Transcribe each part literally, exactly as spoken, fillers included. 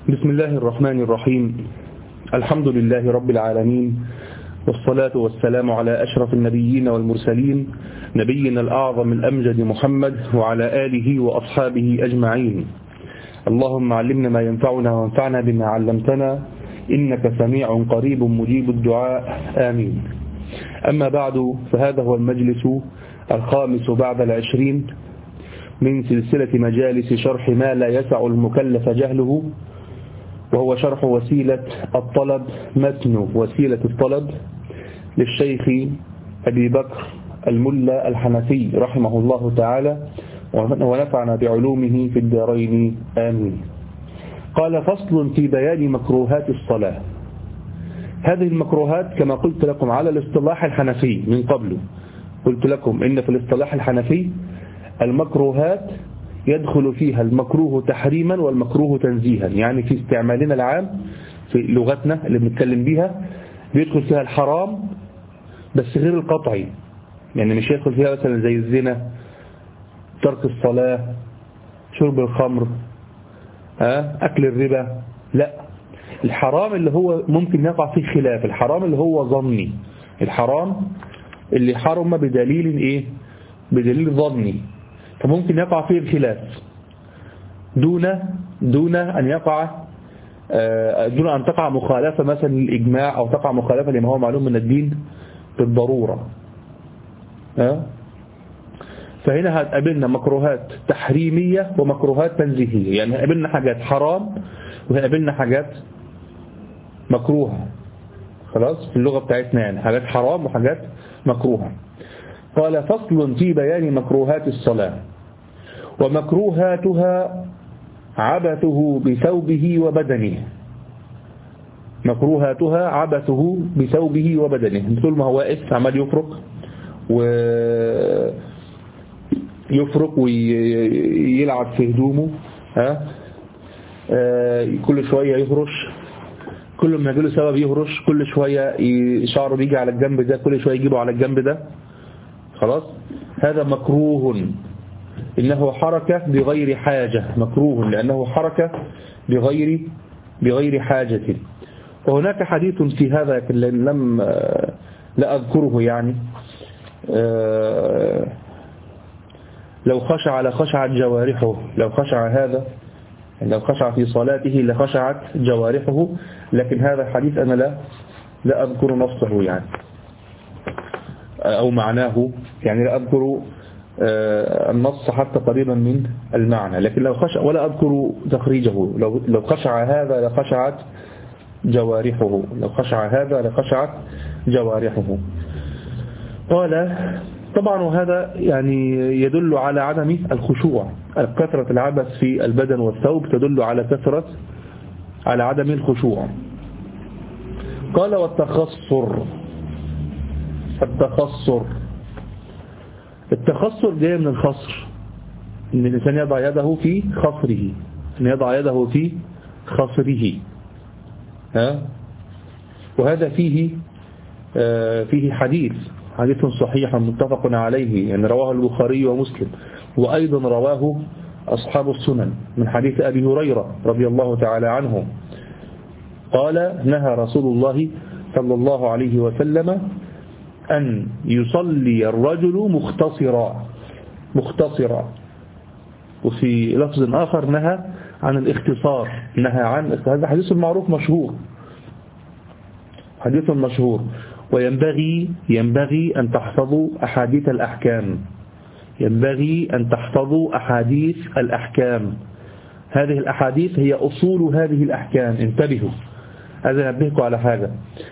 بسم الله الرحمن الرحيم. الحمد لله رب العالمين، والصلاة والسلام على أشرف النبيين والمرسلين، نبينا الأعظم الأمجد محمد وعلى آله وأصحابه أجمعين. اللهم علمنا ما ينفعنا وانفعنا بما علمتنا، إنك سميع قريب مجيب الدعاء، آمين. أما بعد، فهذا هو المجلس الخامس بعد العشرين من سلسلة مجالس شرح ما لا يسع المكلف جهله، وهو شرح وسيلة الطلب، متن وسيلة الطلب للشيخ أبي بكر الملا الحنفي رحمه الله تعالى، ونفعنا بعلومه في الدارين، آمين. قال: فصل في بيان مكروهات الصلاة. هذه المكروهات كما قلت لكم على الاصطلاح الحنفي من قبل، قلت لكم إن في الاصطلاح الحنفي المكروهات يدخل فيها المكروه تحريما والمكروه تنزيها، يعني في استعمالنا العام في لغتنا اللي بنتكلم بيها بيدخل فيها الحرام بس غير القطعي، يعني مش يدخل فيها مثلا زي الزنا، ترك الصلاة، شرب الخمر، أكل الربا. لا، الحرام اللي هو ممكن يقع فيه خلاف، الحرام اللي هو ظني، الحرام اللي حرم بدليل إيه؟ بدليل ظني، فممكن يقع فيه الخلاف دون دون أن يقع دون أن تقع مخالفة مثلا للإجماع، أو تقع مخالفة لما هو معلوم من الدين بالضرورة. فهنا هتقابلنا مكروهات تحريمية ومكروهات تنزيهية، يعني هتقابلنا حاجات حرام وهتقابلنا حاجات مكروهة، خلاص في اللغة بتاعتنا، يعني حاجات حرام وحاجات مكروهة. قال: فصل في بيان مكروهات الصلاة. ومكروهاتها عبثه بثوبه وبدنه. مكروهاتها عبثه بثوبه وبدنه، طول ما هو واقف عمال يفرق ويفرق ويلعب في هدومه، ها كل شوية يهرش، كل ما يجيله سبب يهرش، كل شوية شعره بيجي على الجنب ده، كل شوية يجيبه على الجنب ده، خلاص هذا مكروه، إنه حركة بغير حاجة، مكروه لأنه حركة بغير بغير حاجة. وهناك حديث في هذا لم لا أذكره، يعني لو خشع لخشعت جوارحه، لو خشع هذا لو خشع في صلاته لخشعت جوارحه، لكن هذا الحديث أنا لا لا أذكر نصه يعني أو معناه، يعني لا أذكر النص حتى قريبا من المعنى، لكن لو خشع ولا أذكر تخريجه، لو لو خشع هذا لخشعت جوارحه، لو خشع هذا لخشعت جوارحه. قال: طبعا وهذا يعني يدل على عدم الخشوع، كثرة العبث في البدن والثوب تدل على كثرة على عدم الخشوع. قال: والتخصر. التخصر التخصر جاي من الخصر، ان الانسان يضع يده في خصره، ان يضع يده في خصره، ها وهذا فيه آه فيه حديث حديث صحيح متفق عليه، يعني رواه البخاري ومسلم، وأيضا رواه أصحاب السنن من حديث أبي هريرة رضي الله تعالى عنه قال: نهى رسول الله صلى الله عليه وسلم أن يصلي الرجل مختصرا مختصرا وفي لفظ آخر نهى عن الاختصار، نهى عن هذا حديث معروف مشهور، حديث مشهور. وينبغي ينبغي أن تحفظوا أحاديث الأحكام، ينبغي أن تحفظوا أحاديث الأحكام، هذه الأحاديث هي أصول هذه الأحكام، انتبهوا. هذا نبهكم على هذا،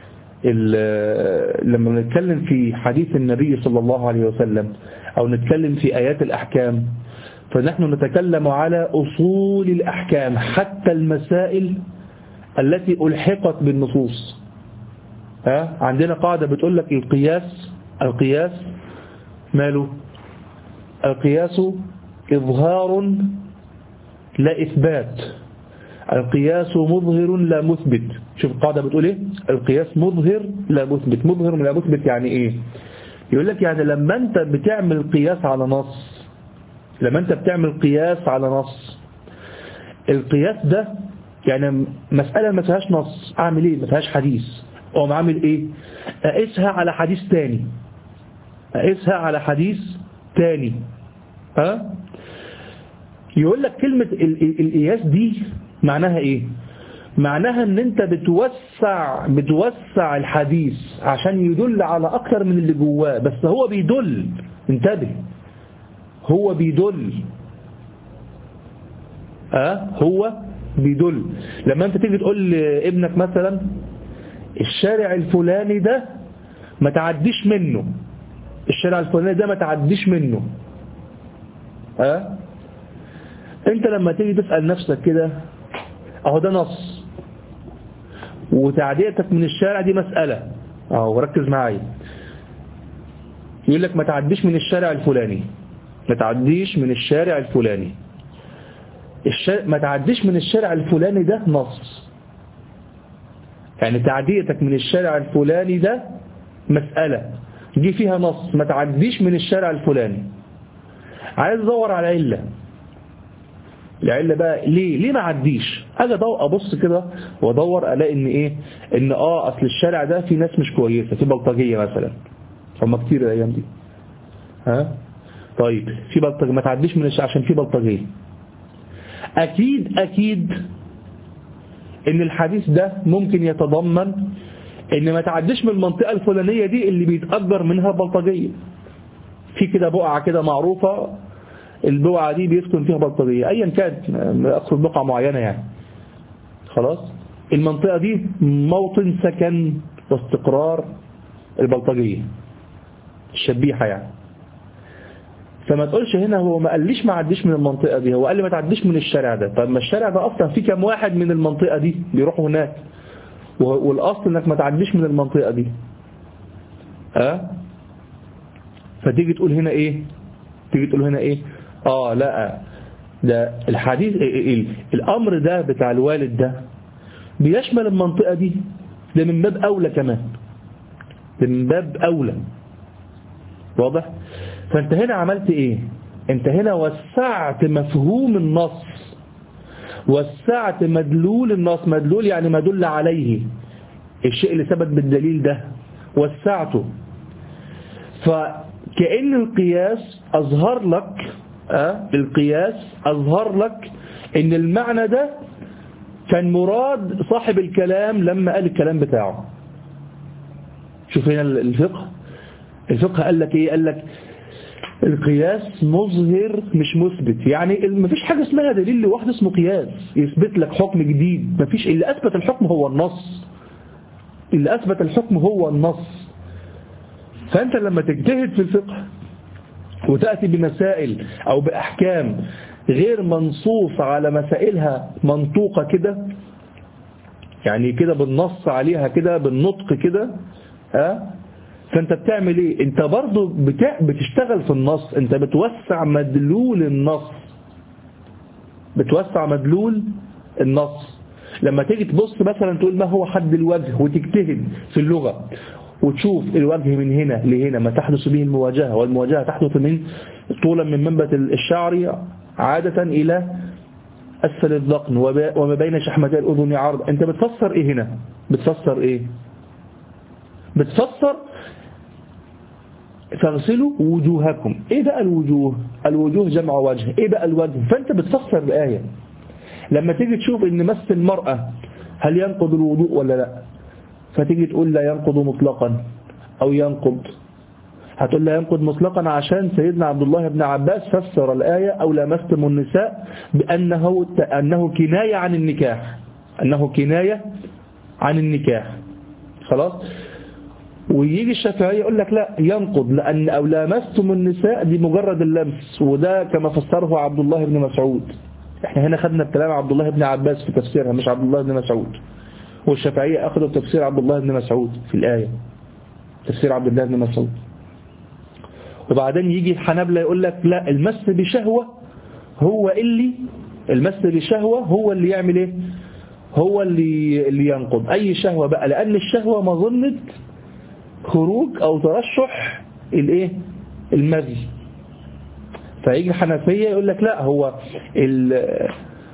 لما نتكلم في حديث النبي صلى الله عليه وسلم أو نتكلم في آيات الأحكام، فنحن نتكلم على أصول الأحكام، حتى المسائل التي ألحقت بالنصوص. ها عندنا قاعدة بتقول لك القياس القياس ماله؟ القياس إظهار لا إثبات، القياس مظهر لا مثبت. شوف القاعدة بتقول إيه؟ القياس مظهر لا مثبت. مظهر لا مثبت يعني إيه؟ يقول لك يعني لما أنت بتعمل قياس على نص، لما أنت بتعمل قياس على نص، القياس ده يعني مسألة ما فيهاش نص أعمل إيه؟ ما فيهاش حديث، أقوم عامل إيه؟ أقيسها على حديث تاني، أقيسها على حديث تاني. ها؟ يقول لك كلمة القياس دي معناها إيه؟ معناها ان انت بتوسع بتوسع الحديث عشان يدل على اكتر من اللي جواه، بس هو بيدل، انتبه، هو بيدل اه هو بيدل. لما انت تيجي تقول لابنك مثلا الشارع الفلاني ده ما تعديش منه، الشارع الفلاني ده ما تعديش منه، اه انت لما تيجي تسأل نفسك كده، اهو ده نص، وتعديتك من الشارع دي مسألة، اهو ركز معايا، يقول لك ما تعديش من الشارع الفلاني، ما تعديش من الشارع الفلاني، الشارع ما تعديش من الشارع الفلاني ده نص، يعني تعديتك من الشارع الفلاني ده مسألة دي فيها نص، ما تعديش من الشارع الفلاني. عايز ادور على علة، العلة بقى ليه ليه ما عديش، اجي ابص كده وادور الاقي ان ايه، ان اه اصل الشارع ده في ناس مش كويسه، في بلطجيه مثلا، هم كتير الايام دي، ها طيب في بلطجيه ما تعديش من الشارع عشان في بلطجيه. اكيد اكيد ان الحديث ده ممكن يتضمن ان ما تعديش من المنطقه الفلانيه دي اللي بيتأجر منها بلطجيه، في كده بقعه كده معروفه، البقعة دي بيسكن فيها بلطجية ايا كانت، اقصد بقعة معينة يعني، خلاص المنطقة دي موطن سكن واستقرار البلطجية الشبيحة يعني. فما تقولش هنا هو ما قاليش ما عديش من المنطقة دي، هو قال لي ما تعديش من الشارع ده. طب ما الشارع ده اصلا في كم واحد من المنطقة دي بيروحوا هناك، والاصل انك ما تعديش من المنطقة دي، ها أه؟ فتيجي تقول هنا ايه، تيجي تقول هنا ايه، اه لا ده الحديث الامر ده بتاع الوالد ده بيشمل المنطقة دي، ده من باب اولى كمان، ده من باب اولى، واضح؟ فانت هنا عملت ايه، انت هنا وسعت مفهوم النص، وسعت مدلول النص، مدلول يعني ما دل عليه، الشيء اللي ثبت بالدليل ده وسعته. فكأن القياس اظهر لك أه؟ القياس أظهر لك إن المعنى ده كان مراد صاحب الكلام لما قال الكلام بتاعه. شوف هنا الفقه، الفقه قال لك إيه، قال لك القياس مظهر مش مثبت، يعني مفيش حاجة اسمها دليل لوحده اسمه قياس يثبت لك حكم جديد، مفيش، اللي أثبت الحكم هو النص، اللي أثبت الحكم هو النص. فأنت لما تجتهد في الفقه وتأتي بمسائل أو بأحكام غير منصوص على مسائلها منطوقة كده، يعني كده بالنص عليها كده بالنطق كده، ها، فأنت بتعمل إيه؟ أنت برضو بتشتغل في النص، أنت بتوسع مدلول النص، بتوسع مدلول النص. لما تيجي تبص مثلا تقول ما هو حد الوجه وتجتهد في اللغة وتشوف الوجه من هنا لهنا ما تحدث به المواجهة، والمواجهة تحدث من طولا من منبت الشعر عادة إلى أسفل الذقن وما بين شحمتي الأذن عرض. أنت بتفسر إيه هنا؟ بتفسر إيه؟ بتفسر فاغسلوا وجوهكم. إيه بقى الوجوه؟ الوجوه جمع وجه. إيه بقى الوجه؟ فأنت بتفسر الآية. لما تيجي تشوف إن مس المرأة هل ينقض الوضوء ولا لا، فتيجي تقول لا ينقض مطلقا أو ينقض، هتقول لا ينقض مطلقا عشان سيدنا عبد الله بن عباس فسر الآية أو لامستم النساء بأنه أنه كناية عن النكاح، أنه كناية عن النكاح، خلاص. ويجي الشافعي يقول لك لا ينقض، لأن أو لامستم النساء دي مجرد اللمس، وده كما فسره عبد الله بن مسعود. احنا هنا خدنا الكلام عبد الله بن عباس في تفسيرها مش عبد الله بن مسعود، والشافعية أخذوا تفسير عبد الله بن مسعود في الآية، تفسير عبد الله بن مسعود. وبعدين يجي الحنابلة يقول لك لا، المس بشهوة هو اللي المس بشهوة هو اللي يعمل ايه، هو اللي اللي ينقض أي شهوة بقى، لأن الشهوة مظنة خروج أو ترشح الايه المذي. فيجي الحنفية يقول لك لا، هو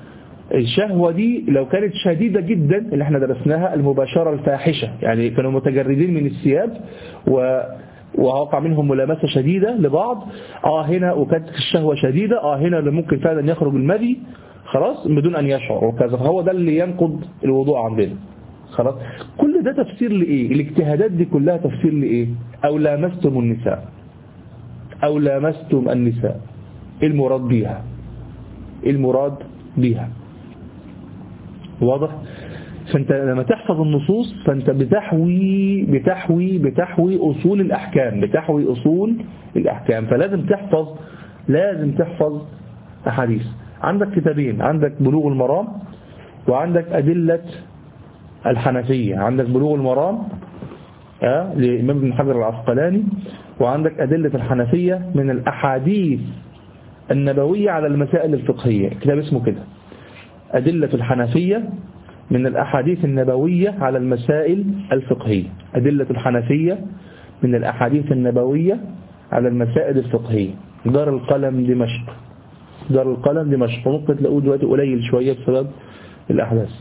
الشهوة دي لو كانت شديدة جدا اللي احنا درسناها المباشرة الفاحشة، يعني كانوا متجردين من الثياب و ووقع منهم ملامسة شديدة لبعض، اه هنا وكانت الشهوة شديدة، اه هنا اللي ممكن فعلا يخرج المذي خلاص بدون أن يشعر وكذا، فهو ده اللي ينقض الوضوء عندنا. خلاص كل ده تفسير لإيه؟ الاجتهادات دي كلها تفسير لإيه؟ أو لامستم النساء أو لامستم النساء، إيه المراد بيها؟ إيه المراد بيها؟ واضح؟ فأنت لما تحفظ النصوص فأنت بتحوي بتحوي بتحوي أصول الأحكام، بتحوي أصول الأحكام، فلازم تحفظ لازم تحفظ أحاديث. عندك كتابين، عندك بلوغ المرام وعندك أدلة الحنفية. عندك بلوغ المرام آه لإمام ابن حجر العسقلاني، وعندك أدلة الحنفية من الأحاديث النبوية على المسائل الفقهية، كتاب اسمه كده أدلة الحنفية من الأحاديث النبوية على المسائل الفقهية. أدلة الحنفية من الأحاديث النبوية على المسائل الفقهية، دار القلم دمشق، دار القلم دمشق، ممكن تلاقوه دلوقتي قليل شوية بسبب الأحداث.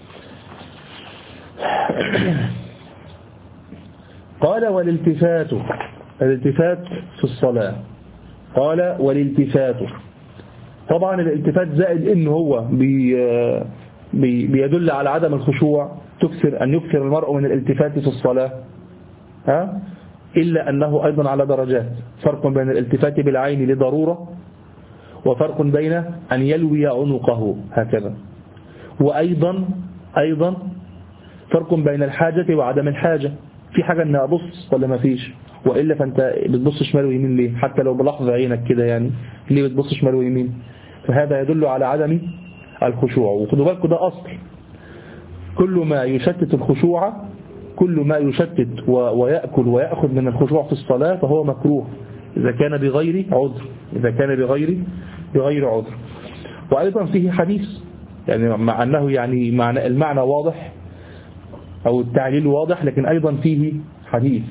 قال والالتفات، الالتفات في الصلاة، قال والالتفات، طبعا الالتفات زائد انه هو بي بي بيدل على عدم الخشوع، تكثر أن يكثر المرء من الالتفات في الصلاة، ها؟ إلا أنه أيضا على درجات، فرق بين الالتفات بالعين لضرورة وفرق بين أن يلوي عنقه هكذا، وأيضا أيضا فرق بين الحاجة وعدم الحاجة، في حاجة أن أبص ولا ما فيش، وإلا فأنت بتبص شمال ويمين ليه؟ حتى لو بلحظة عينك كده يعني ليه بتبص شمال ويمين؟ فهذا يدل على عدم الخشوع. وخدوا بالكم ده أصل، كل ما يشتت الخشوع، كل ما يشتت ويأكل ويأخذ من الخشوع في الصلاة فهو مكروه إذا كان بغير عذر، إذا كان بغير بغير عذر. وأيضا فيه حديث، يعني مع أنه يعني معنى المعنى واضح أو التعليل واضح، لكن أيضا فيه حديث.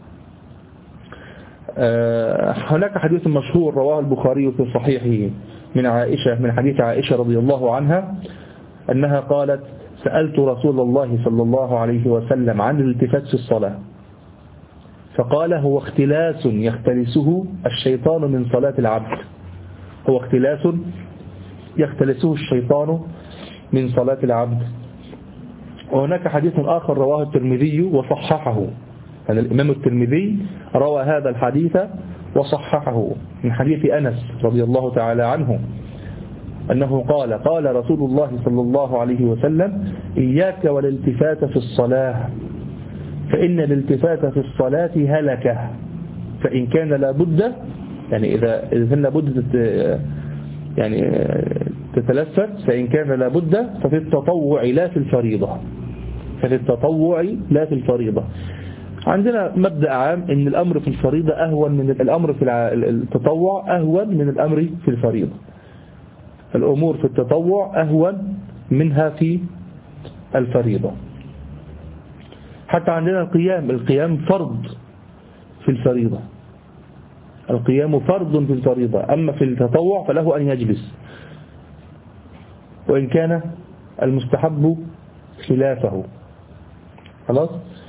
هناك حديث مشهور رواه البخاري في صحيحه من عائشة، من حديث عائشة رضي الله عنها أنها قالت سألت رسول الله صلى الله عليه وسلم عن الالتفات في الصلاة فقال هو اختلاس يختلسه الشيطان من صلاة العبد، هو اختلاس يختلسه الشيطان من صلاة العبد. وهناك حديث آخر رواه الترمذي وصححه، يعني الإمام الترمذي روى هذا الحديث وصححه من حديث أنس رضي الله تعالى عنه أنه قال قال رسول الله صلى الله عليه وسلم إياك والالتفات في الصلاة فإن الالتفات في الصلاة هلكة، فإن كان لابد، يعني إذا إذا كان لابد يعني تتلفت، فإن كان لابد ففي التطوع لا في الفريضة، ففي التطوع لا في الفريضة. عندنا مبدأ عام إن الأمر في الفريضة أهون من الأمر في التطوع أهون من الأمر في الفريضة، الأمور في التطوع أهون منها في الفريضة. حتى عندنا القيام، القيام فرض في الفريضة، القيام فرض في الفريضة، أما في التطوع فله أن يجلس وإن كان المستحب خلافه. خلاص.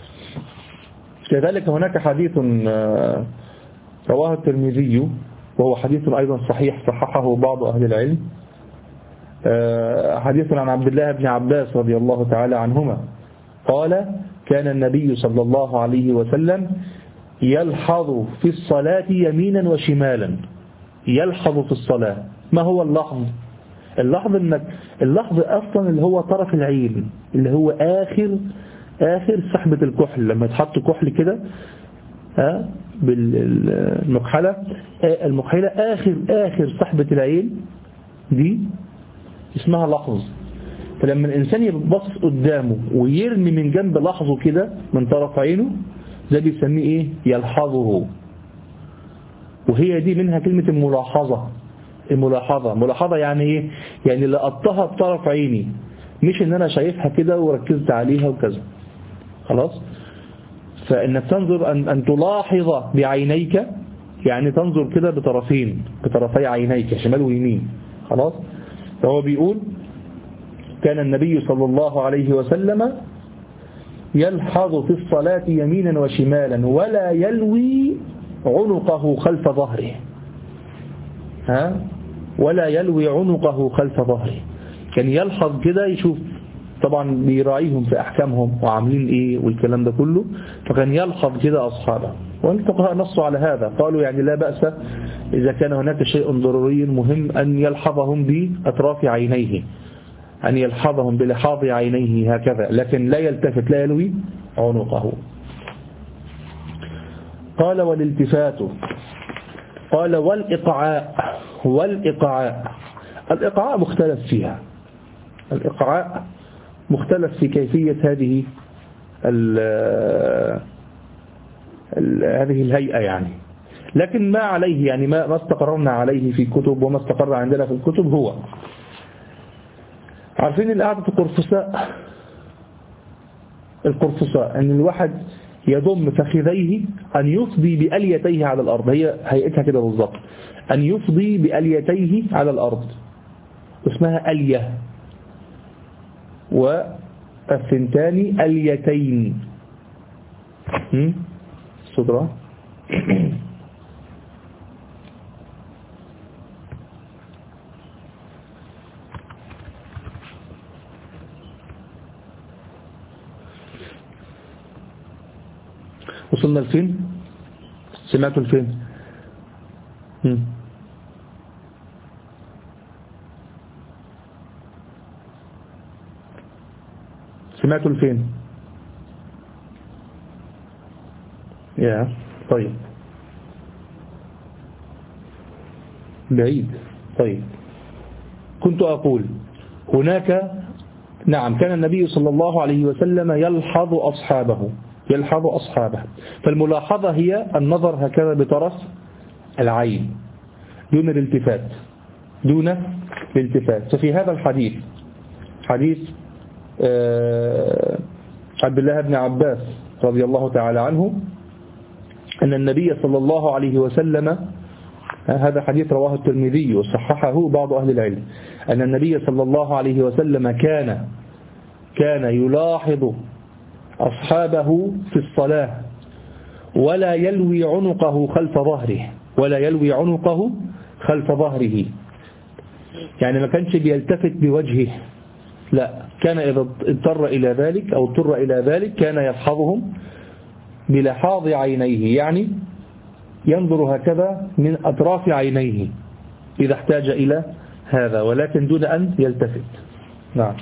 كذلك هناك حديث رواه الترمذي وهو حديث أيضا صحيح صححه بعض أهل العلم، حديث عن عبد الله بن عباس رضي الله تعالى عنهما قال كان النبي صلى الله عليه وسلم يلحظ في الصلاة يمينا وشمالا، يلحظ في الصلاة. ما هو اللحظ؟ اللحظ انك اللحظ اصلا اللي هو طرف العين، اللي هو اخر اخر سحبة الكحل، لما تحط كحل كده ها بالمكحلة، المكحلة اخر اخر سحبة العين دي اسمها لحظ. فلما الانسان يبص قدامه ويرمي من جنب لحظه كده من طرف عينه، ده بيسميه ايه؟ يلحظه. وهي دي منها كلمة الملاحظة. الملاحظة ملاحظة يعني ايه؟ يعني لقطها بطرف عيني، مش ان انا شايفها كده وركزت عليها وكذا. خلاص. فانك تنظر ان, أن تلاحظ بعينيك، يعني تنظر كده بطرفين، بطرفي عينيك شمال ويمين. خلاص. فهو بيقول كان النبي صلى الله عليه وسلم يلحظ في الصلاة يمينا وشمالا ولا يلوي عنقه خلف ظهره. ها ولا يلوي عنقه خلف ظهره، كان يلحظ كده يشوف، طبعا بيراعيهم في أحكامهم وعاملين إيه والكلام ده كله، فكان يلحظ كده أصحابه. والفقهاء نصوا على هذا، قالوا يعني لا بأس إذا كان هناك شيء ضروري مهم أن يلحظهم بأطراف عينيه، أن يلحظهم بلحاظ عينيه هكذا، لكن لا يلتفت، لا يلوي عنقه. قال والالتفات، قال والإقعاء. والإقعاء الإقعاء مختلف فيها، الإقعاء مختلف في كيفية هذه ال ال هذه الهيئة يعني، لكن ما عليه يعني ما ما استقررنا عليه في كتب وما استقر عندنا في الكتب هو، عارفين القعدة القرفصاء، القرفصاء أن الواحد يضم فخذيه، أن يفضي بأليتيه على الأرض، هي هيئتها كده بالضبط، أن يفضي بأليتيه على الأرض، اسمها ألية. والثنتان أليتين صدرة وصلنا لفين؟ سمعتوا لفين؟ هم. سمعتوا لفين؟ يا طيب بعيد. طيب كنت أقول هناك نعم كان النبي صلى الله عليه وسلم يلحظ أصحابه، يلحظ أصحابه، فالملاحظة هي النظر هكذا بطرف العين دون الالتفات، دون الالتفات. ففي هذا الحديث حديث عبد الله بن عباس رضي الله تعالى عنه أن النبي صلى الله عليه وسلم، هذا حديث رواه الترمذي وصححه بعض أهل العلم، أن النبي صلى الله عليه وسلم كان كان يلاحظ أصحابه في الصلاة ولا يلوي عنقه خلف ظهره، ولا يلوي عنقه خلف ظهره، يعني ما كانش بيلتفت بوجهه، لا، كان إذا اضطر إلى ذلك أو اضطر إلى ذلك كان يلحظهم بلحاظ عينيه، يعني ينظر هكذا من أطراف عينيه إذا احتاج إلى هذا، ولكن دون أن يلتفت. نعم.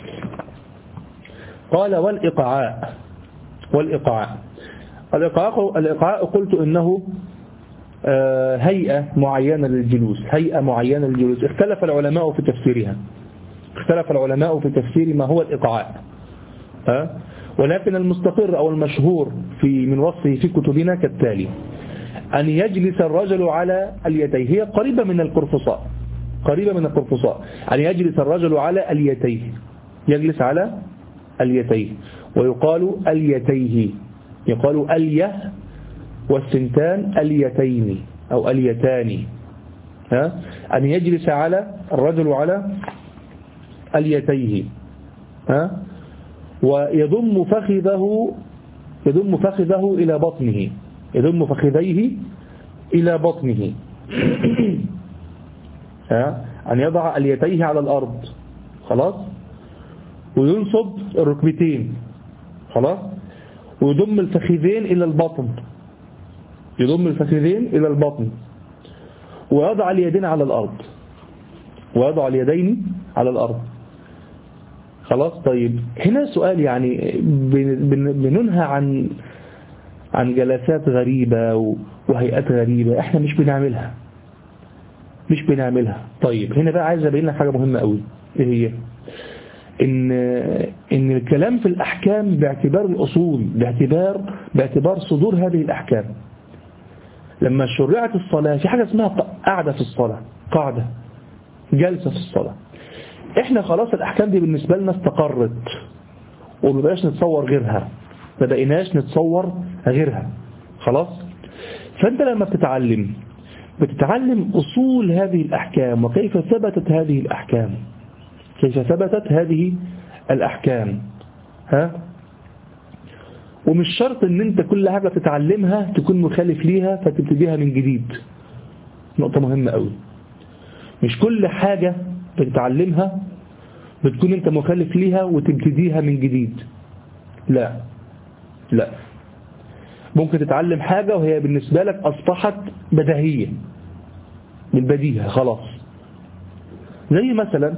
قال والإقعاء. والإقعاء الإقعاء, الإقعاء قلت إنه هيئة معينة للجلوس، هيئة معينة للجلوس، اختلف العلماء في تفسيرها، اختلف العلماء في تفسير ما هو الإقعاء، ها؟ ولكن المستقر أو المشهور في من وصفه في كتبنا كالتالي: أن يجلس الرجل على اليتيه، هي قريبة من القرفصاء، قريبة من القرفصاء، أن يجلس الرجل على اليتيه، يجلس على اليتيه، ويقال اليتيه، يقال اليه والسنتان اليتين أو اليتان، ها؟ أن يجلس على الرجل على اليتيه، ها؟ ويضم فخذه يضم فخذه إلى بطنه، يضم فخذيه إلى بطنه، ها؟ أن يضع اليتيه على الأرض، خلاص، وينصب الركبتين، خلاص، ويضم الفخذين إلى البطن، يضم الفخذين إلى البطن، ويضع اليدين على الأرض، ويضع اليدين على الأرض، خلاص. طيب هنا سؤال، يعني بننهى عن عن جلسات غريبة وهيئات غريبة احنا مش بنعملها، مش بنعملها. طيب هنا بقى عايز ابين لك حاجة مهمة قوي، ايه هي؟ ان ان الكلام في الاحكام باعتبار الاصول، باعتبار باعتبار صدور هذه الاحكام. لما شرعت الصلاة في حاجة اسمها قاعدة في الصلاة، قاعدة، جلسة في الصلاة. احنا خلاص الاحكام دي بالنسبة لنا استقرت وما بقاش نتصور غيرها، ما بقيناش نتصور غيرها، خلاص. فانت لما بتتعلم بتتعلم اصول هذه الاحكام وكيف ثبتت هذه الاحكام، كيف ثبتت هذه الأحكام. ها؟ ومش شرط ان انت كل حاجة تتعلمها تكون مخالف ليها فتبتديها من جديد. نقطة مهمة قوي. مش كل حاجة بتتعلمها بتكون انت مخالف ليها وتبتديها من جديد. لا لا ممكن تتعلم حاجة وهي بالنسبة لك أصبحت بديهية بالبديهة خلاص. زي مثلا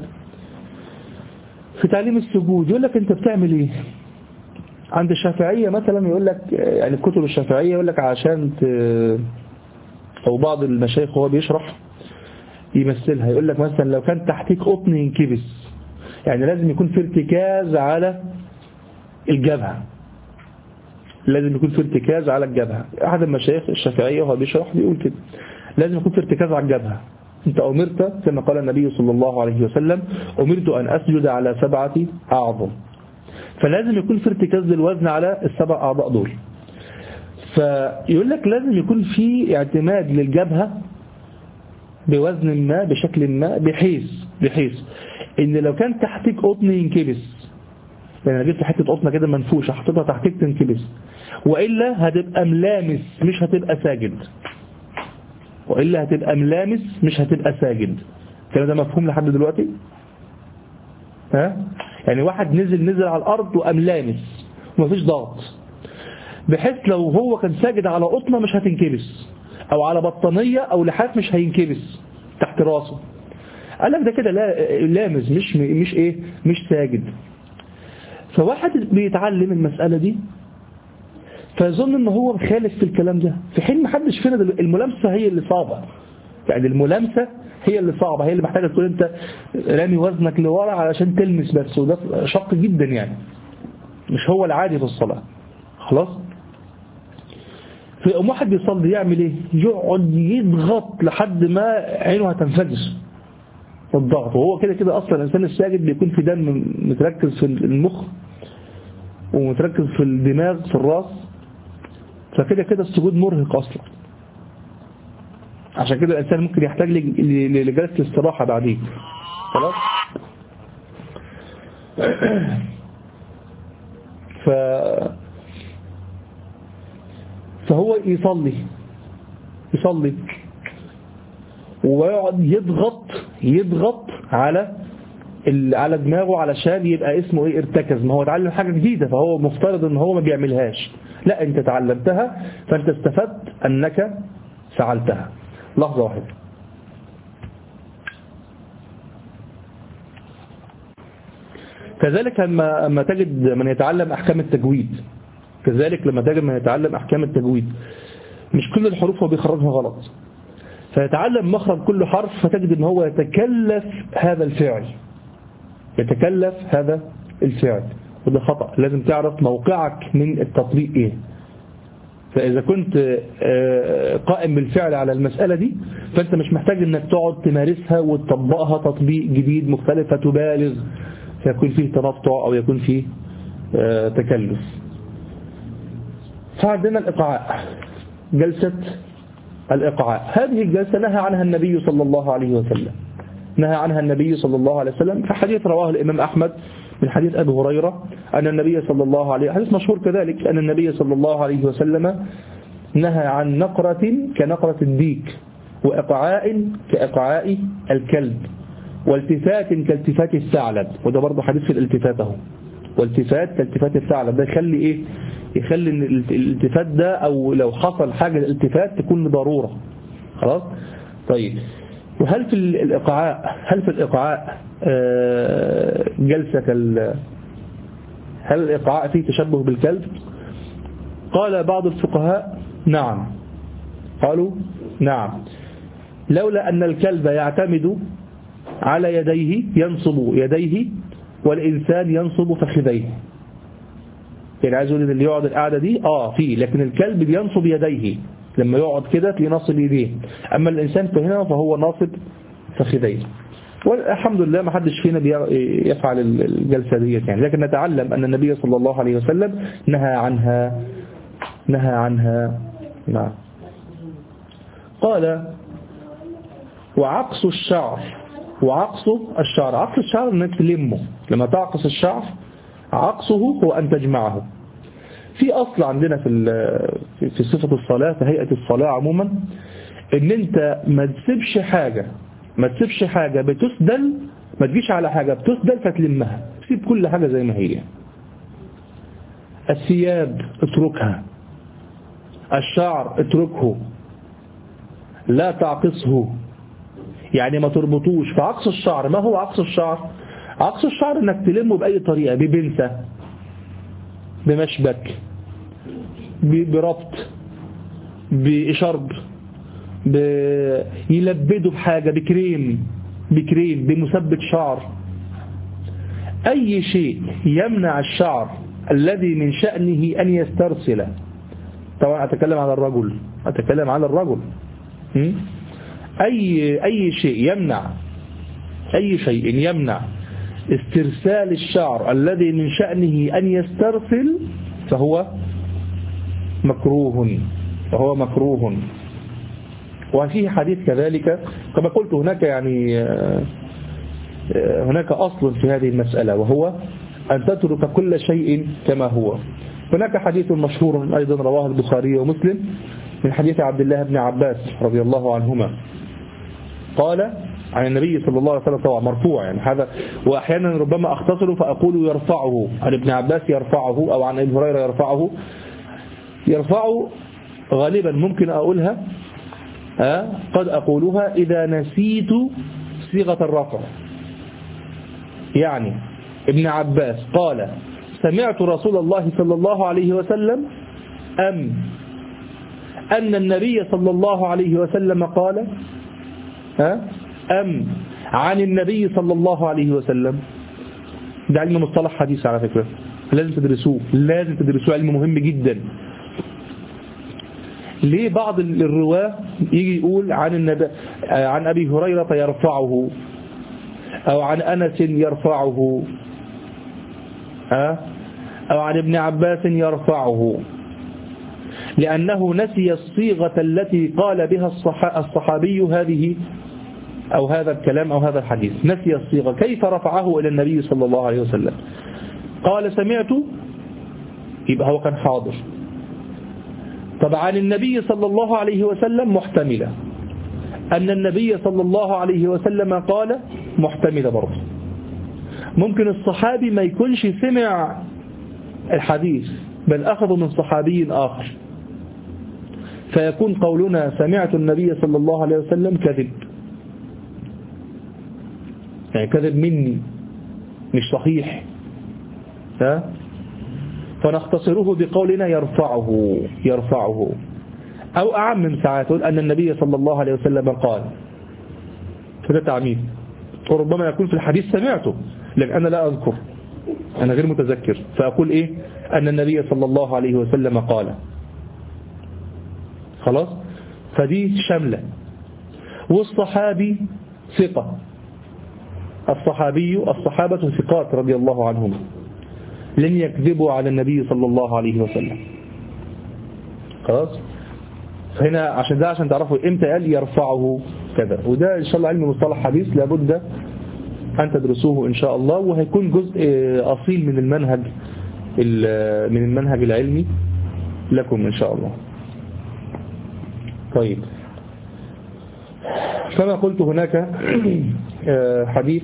في تعليم السجود يقول لك انت بتعمل ايه عند الشافعية مثلا، يقول لك يعني الكتب الشافعية يقول لك عشان ت... او بعض المشايخ وهو بيشرح يمثلها يقول لك مثلا لو كان تحتيك قطن ينكبس، يعني لازم يكون في ارتكاز على الجبهة، لازم يكون في ارتكاز على الجبهة. أحد المشايخ الشافعية وهو بيشرح بيقول كده لازم يكون في ارتكاز على الجبهة. أنت أمرت كما قال النبي صلى الله عليه وسلم أمرت أن أسجد على سبعة أعظم، فلازم يكون في ارتكاز للوزن على السبع أعضاء دول. فيقول لك لازم يكون في اعتماد للجبهة بوزن ما بشكل ما بحيث بحيث إن لو كان تحتك قطن ينكبس، يعني جبت حتة قطنة كده منفوشة حطيتها تحتك تنكبس، وإلا هتبقى ملامس مش هتبقى ساجد، وإلا هتبقى ملامس مش هتبقى ساجد. الكلام ده مفهوم لحد دلوقتي؟ ها؟ يعني واحد نزل نزل على الأرض وقام لامس ومفيش ضغط، بحيث لو هو كان ساجد على قطنة مش هتنكبس، أو على بطانية أو لحاف مش هينكبس تحت راسه. قال لك ده كده لا لامس مش مش إيه مش ساجد. فواحد بيتعلم المسألة دي فيظن ان هو مخالف في الكلام ده، في حين محدش فينا الملامسة هي اللي صعبة، يعني الملامسة هي اللي صعبة، هي اللي محتاجة تكون انت رامي وزنك لورا علشان تلمس بس، وده شق جدا يعني مش هو العادي في الصلاة. خلاص. في واحد بيصلي يعمل ايه؟ يقعد يضغط لحد ما عينه هتنفجر الضغط، وهو كده كده اصلا الانسان الساجد بيكون في دم متركز في المخ ومتركز في الدماغ في الراس، فكده كده السجود مرهق اصلا. عشان كده الانسان ممكن يحتاج لجلسة الاستراحة بعدين. خلاص. ف فهو يصلي يصلي ويقعد يضغط يضغط على على دماغه علشان يبقى اسمه ايه ارتكز. ما هو اتعلم حاجة جديدة فهو مفترض ان هو ما بيعملهاش، لا انت تعلمتها فانت استفدت انك فعلتها. لحظة واحدة. كذلك لما لما تجد من يتعلم احكام التجويد، كذلك لما تجد من يتعلم احكام التجويد مش كل الحروف هو بيخرجها غلط، فيتعلم مخرج كل حرف فتجد ان هو يتكلف هذا الفعل يتكلف هذا الفعل وده خطأ. لازم تعرف موقعك من التطبيق ايه. فإذا كنت قائم بالفعل على المسألة دي فأنت مش محتاج انك تقعد تمارسها وتطبقها تطبيق جديد مختلف فتبالغ فيكون فيه تنطع أو يكون فيه تكلف. فعندنا الإقعاء، جلسة الإقعاء. هذه الجلسة نهى عنها النبي صلى الله عليه وسلم نهى عنها النبي صلى الله عليه وسلم في حديث رواه الإمام أحمد من حديث أبي هريرة أن النبي صلى الله عليه حديث مشهور كذلك أن النبي صلى الله عليه وسلم نهى عن نقرة كنقرة الديك، وإقعاء كإقعاء الكلب، والتفات كالتفات الثعلب. وده برضه حديث في الالتفات اهو. والتفات كالتفات الثعلب ده يخلي إيه؟ يخلي إن الالتفات ده أو لو حصل حاجة الالتفات تكون لضرورة. خلاص. طيب وهل في الإقعاء هل في الإقعاء جلسة كال هل الإقعاء فيه تشبه بالكلب؟ قال بعض الفقهاء نعم، قالوا نعم، لولا أن الكلب يعتمد على يديه ينصب يديه والإنسان ينصب فخذيه. يعني عايز يقول ان اللي يقعد القعدة دي اه فيه، لكن الكلب بينصب يديه لما يقعد كده تلاقيه ناصب يديه، أما الإنسان فهنا فهو ناصب فخذيه. والحمد لله ما حدش فينا يفعل الجلسة دي يعني، لكن نتعلم أن النبي صلى الله عليه وسلم نهى عنها نهى عنها نعم. قال وعقص الشعر وعقصه الشعر. عقص الشعر انك تلمه، لما تعقص الشعر عقصه هو أن تجمعه. في أصل عندنا في في صفة الصلاة، في هيئة الصلاة عموما، ان انت ما تسيبش حاجة ما تسيبش حاجة بتسدل، ما تجيش على حاجة بتسدل فتلمها، سيب كل حاجة زي ما هي. الثياب اتركها، الشعر اتركه، لا تعقصه، يعني ما تربطوش. فعقص الشعر، ما هو عقص الشعر؟ عقص الشعر انك تلمه بأي طريقة، ببنسة، بمشبك، بربط، بإشرب، يلبده بحاجة، بكريم بكريم بمثبت شعر، أي شيء يمنع الشعر الذي من شأنه أن يسترسل. طبعا أتكلم على الرجل أتكلم على الرجل أي أي شيء يمنع أي شيء يمنع استرسال الشعر الذي من شأنه أن يسترسل فهو مكروه فهو مكروه. وفيه حديث كذلك كما قلت، هناك يعني هناك أصل في هذه المسألة، وهو أن تترك كل شيء كما هو. هناك حديث مشهور أيضا رواه البخاري ومسلم من حديث عبد الله بن عباس رضي الله عنهما، قال عن النبي صلى الله عليه وسلم، طبعا مرفوع يعني هذا، وأحيانا ربما أختصره فأقول يرفعه، عن ابن عباس يرفعه، أو عن ابي هريرة يرفعه. يرفعه غالبا ممكن أقولها أه؟ قد أقولها إذا نسيت صيغة الرفع. يعني ابن عباس قال سمعت رسول الله صلى الله عليه وسلم، أم أن النبي صلى الله عليه وسلم قال، أه؟ أم عن النبي صلى الله عليه وسلم. ده علم مصطلح حديث على فكرة، لازم تدرسوه لازم تدرسوه علم مهم جدا. ليه بعض الرواة يجي يقول عن النبي عن أبي هريرة يرفعه، أو عن أنس يرفعه، أو عن ابن عباس يرفعه؟ لأنه نسي الصيغة التي قال بها الصحابي هذه أو هذا الكلام أو هذا الحديث، نسي الصيغة. كيف رفعه إلى النبي صلى الله عليه وسلم؟ قال سمعت، يبقى هو كان حاضر. طب عن النبي صلى الله عليه وسلم محتملة، أن النبي صلى الله عليه وسلم قال محتملة برضه. ممكن الصحابي ما يكونش سمع الحديث بل أخذه من صحابي آخر، فيكون قولنا سمعت النبي صلى الله عليه وسلم كذب، يعني كذب مني مش صحيح، ها؟ فنختصره بقولنا يرفعه يرفعه أو أعم من ساعات أن النبي صلى الله عليه وسلم قال، فده تعميم. وربما يكون في الحديث سمعته لكن أنا لا أذكر، أنا غير متذكر، فأقول إيه أن النبي صلى الله عليه وسلم قال، خلاص. فدي شاملة. والصحابي ثقة، الصحابي الصحابة ثقات رضي الله عنهم لن يكذبوا على النبي صلى الله عليه وسلم، خلاص. فهنا عشان ده عشان تعرفوا امتى قال يرفعه كذا. وده ان شاء الله علم مصطلح حديث لابد ان تدرسوه ان شاء الله، وهيكون جزء اصيل من المنهج من المنهج العلمي لكم ان شاء الله. طيب، كما قلت هناك حديث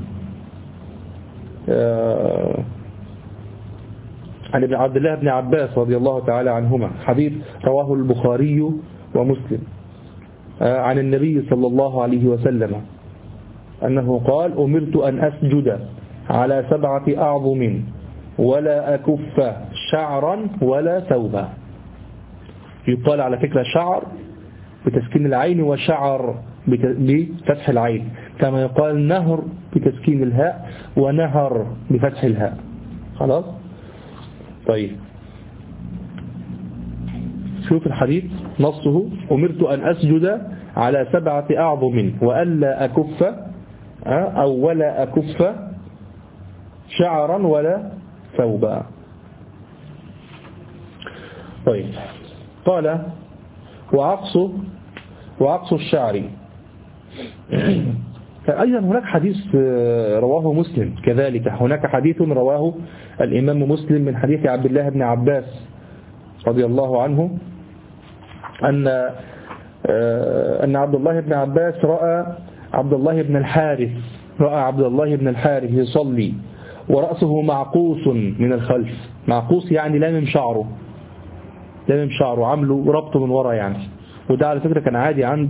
عن ابن عبد الله بن عباس رضي الله تعالى عنهما، حديث رواه البخاري ومسلم عن النبي صلى الله عليه وسلم أنه قال أمرت أن أسجد على سبعة أعظم ولا أكف شعرا ولا ثوبا. يقال على فكرة شعر بتسكين العين وشعر بفتح العين، كما يقال نهر بتسكين الهاء ونهر بفتح الهاء، خلاص. طيب، شوف الحديث نصه أمرت أن أسجد على سبعة أعظم وألا أكف أو ولا أكف شعرا ولا ثوبا. طيب، قال وعقص وعقص الشعر أيضا هناك حديث رواه مسلم كذلك، هناك حديث رواه الإمام مسلم من حديث عبد الله بن عباس رضي الله عنه أن أن عبد الله بن عباس رأى عبد الله بن الحارث رأى عبد الله بن الحارث يصلي ورأسه معقوس من الخلف. معقوس يعني لامم شعره، لامم شعره عامله ربطه من ورا يعني. وده على فكرة كان عادي عند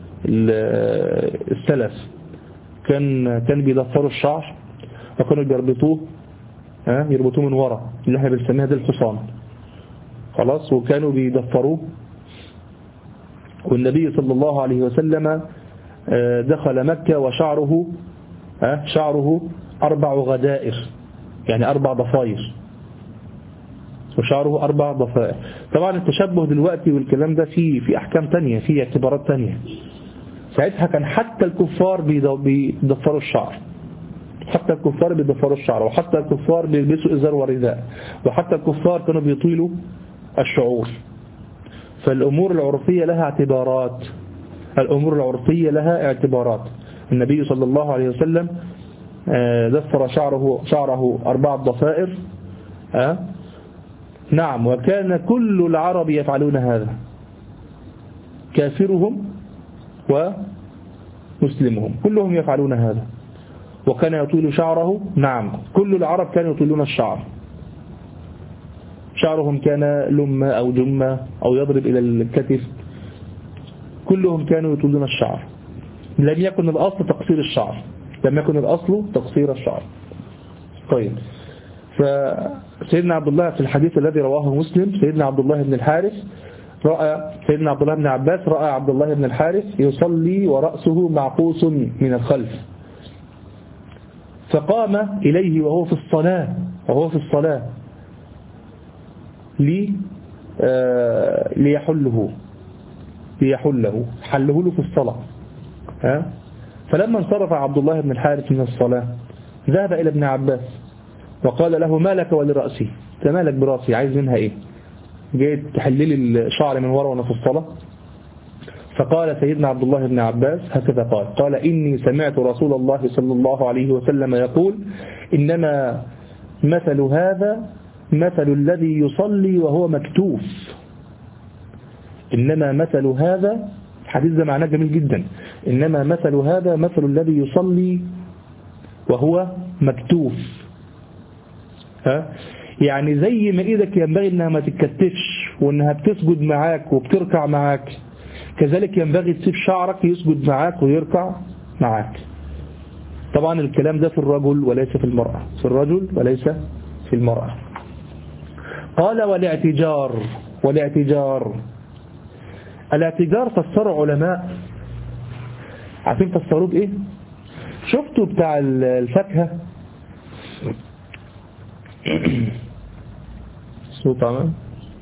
السلف، كان كان بيضفروا الشعر وكانوا بيربطوه ها يربطوه من ورا اللي احنا بنسميها دي الحصان خلاص، وكانوا بيضفروه. والنبي صلى الله عليه وسلم دخل مكة وشعره ها شعره أربع غدائر، يعني أربع ضفاير، وشعره أربع ضفائر. طبعا التشبه دلوقتي والكلام ده في في أحكام تانية، في اعتبارات تانية. ساعتها كان حتى الكفار بيضفروا الشعر، حتى الكفار بيضفروا الشعر، وحتى الكفار بيلبسوا إزار ورداء، وحتى الكفار كانوا بيطيلوا الشعور. فالأمور العرفية لها اعتبارات، الأمور العرفية لها اعتبارات. النبي صلى الله عليه وسلم ضفر شعره شعره أربع ضفائر أه؟ نعم. وكان كل العرب يفعلون هذا، كافرهم ومسلمهم كلهم يفعلون هذا. وكان يطيل شعره، نعم كل العرب كانوا يطيلون الشعر، شعرهم كان لمة أو جمة أو يضرب إلى الكتف، كلهم كانوا يطيلون الشعر. لم يكن الأصل تقصير الشعر، لم يكن الأصل تقصير الشعر. طيب، فسيدنا عبد الله في الحديث الذي رواه مسلم، سيدنا عبد الله بن الحارث رأى سيدنا عبد الله بن عباس رأى عبد الله بن الحارث يصلي ورأسه معقوس من الخلف، فقام إليه وهو في الصلاة وهو في الصلاة لي آه ليحله ليحله حله له في الصلاة ها. فلما انصرف عبد الله بن الحارث من الصلاة ذهب إلى ابن عباس وقال له: ما لك ولرأسي؟ انت مالك برأسي؟ عايز منها ايه؟ جيت تحللي الشعر من ورا وانا في الصلاة؟ فقال سيدنا عبد الله بن عباس هكذا قال قال إني سمعت رسول الله صلى الله عليه وسلم يقول: إنما مثل هذا مثل الذي يصلي وهو مكتوف. إنما مثل هذا، الحديث ده معناه جميل جدا، إنما مثل هذا مثل الذي يصلي وهو مكتوف. ها؟ يعني زي ما إيدك ينبغي إنها ما تتكتفش وإنها بتسجد معاك وبتركع معاك، كذلك ينبغي تسيب شعرك يسجد معاك ويركع معاك. طبعا الكلام ده في الرجل وليس في المرأة، في الرجل وليس في المرأة. قال: والاعتجار. والاعتجار الاعتجار فسر علماء، عارفين فسروه بإيه؟ شفتوا بتاع الفاكهة صوت عمام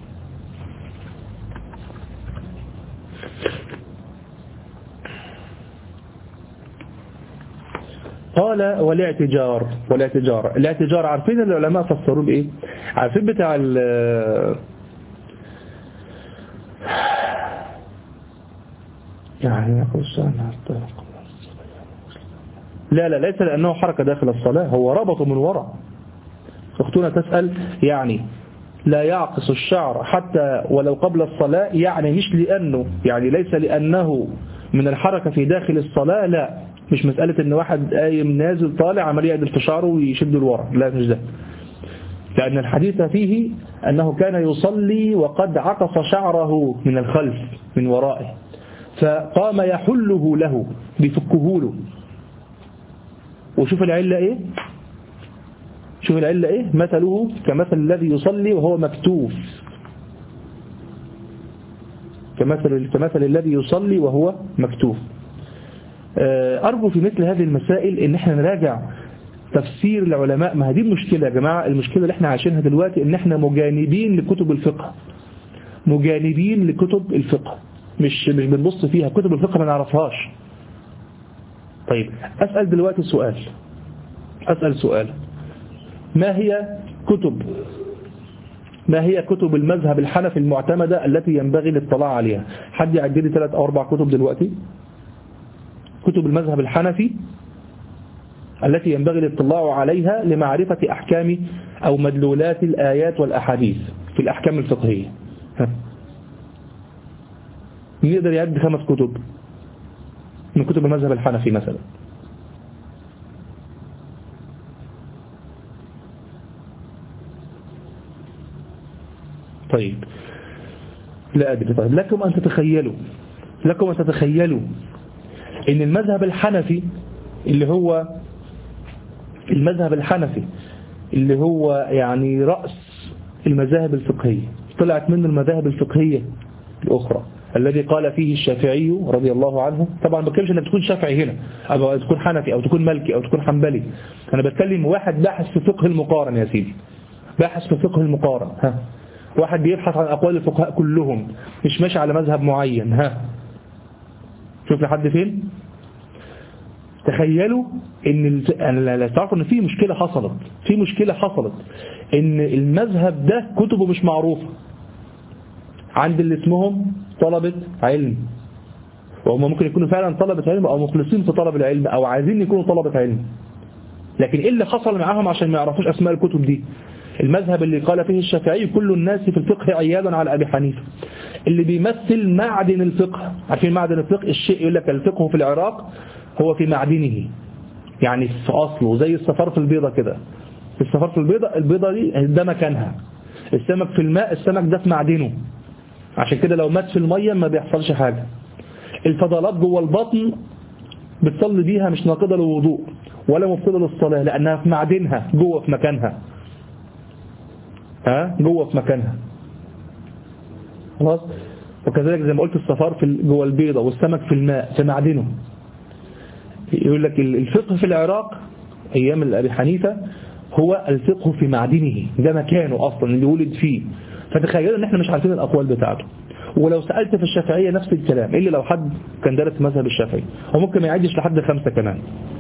قال: والاعتجار. والاعتجار الاعتجار عارفين العلماء فسروه بإيه؟ عارفين بتاع ال يعني لا لا ليس لأنه حركة داخل الصلاة، هو ربطه من وراء. أختنا تسأل يعني لا يعقص الشعر حتى ولو قبل الصلاة، يعني مش لأنه يعني ليس لأنه من الحركة في داخل الصلاة، لا مش مسألة ان واحد قايم نازل طالع عمال يعدل في شعره ويشد لورا، لا مش ده. لأن الحديث فيه أنه كان يصلي وقد عقص شعره من الخلف من ورائه، فقام يحله له بفكه له. وشوف العلة ايه، شوف العلة ايه، مثله كمثل الذي يصلي وهو مكتوف، كمثل, كمثل الذي يصلي وهو مكتوف. أرجو في مثل هذه المسائل ان احنا نراجع تفسير العلماء. ما هذه المشكلة يا جماعة، المشكلة اللي احنا عايشينها دلوقتي ان احنا مجانبين لكتب الفقه، مجانبين لكتب الفقه، مش مش بنبص فيها كتب الفقه ما نعرفهاش. طيب أسأل دلوقتي سؤال، أسأل سؤال ما هي كتب ما هي كتب المذهب الحنفي المعتمدة التي ينبغي الاطلاع عليها؟ حد يعد لي ثلاث أو أربع كتب دلوقتي، كتب المذهب الحنفي التي ينبغي الاطلاع عليها لمعرفة أحكام أو مدلولات الآيات والأحاديث في الأحكام الفقهية. يقدر يعد خمس كتب من كتب المذهب الحنفي مثلا؟ طيب لا أدري. طيب لكم أن تتخيلوا لكم أن تتخيلوا إن المذهب الحنفي اللي هو المذهب الحنفي اللي هو يعني رأس المذاهب الفقهية، طلعت منه المذاهب الفقهية الأخرى الذي قال فيه الشافعي رضي الله عنه. طبعا ما بتكلمش انك تكون شافعي هنا أو تكون حنفي أو تكون مالكي أو تكون حنبلي، أنا بتكلم واحد باحث في فقه المقارن يا سيدي، باحث في فقه المقارن. ها واحد بيبحث عن أقوال الفقهاء كلهم، مش ماشي على مذهب معين. ها شوف لحد فين. تخيلوا ان انا لا تعرفوا ان في مشكلة حصلت في مشكلة حصلت ان المذهب ده كتبه مش معروفة عند اللي اسمهم طلبة علم، وهم ممكن يكونوا فعلا طلبة علم او مخلصين في طلب العلم او عايزين يكونوا طلبة علم، لكن ايه اللي حصل معاهم عشان ما يعرفوش اسماء الكتب دي؟ المذهب اللي قال فيه الشافعي كل الناس في الفقه عيادا على أبي حنيفة، اللي بيمثل معدن الفقه. عارفين معدن الفقه؟ الشيء يقول لك الفقه في العراق هو في معدنه، يعني في أصله، زي الصفار في البيضة كده. الصفار في البيضة البيضة دي ده مكانها، السمك في الماء السمك ده في معدنه، عشان كده لو مات في المية ما بيحصلش حاجة. الفضلات جوه البطن بتصلي بيها مش ناقضة للوضوء ولا مبطلة للصلاة، لأنها في معدنها جوه في مكانها. ها جوه في مكانها خلاص. وكذلك زي ما قلت الصفار في جوه البيضة والسمك في الماء في معدنه. يقول لك الفقه في العراق أيام أبي حنيفة هو الفقه في معدنه، ده مكانه أصلا اللي ولد فيه. فتخيلوا ان احنا مش عارفين الأقوال بتاعته. ولو سألت في الشافعية نفس الكلام، إلا لو حد كان دارس مذهب الشافعي هو ممكن ما يعدش لحد خمسة كمان.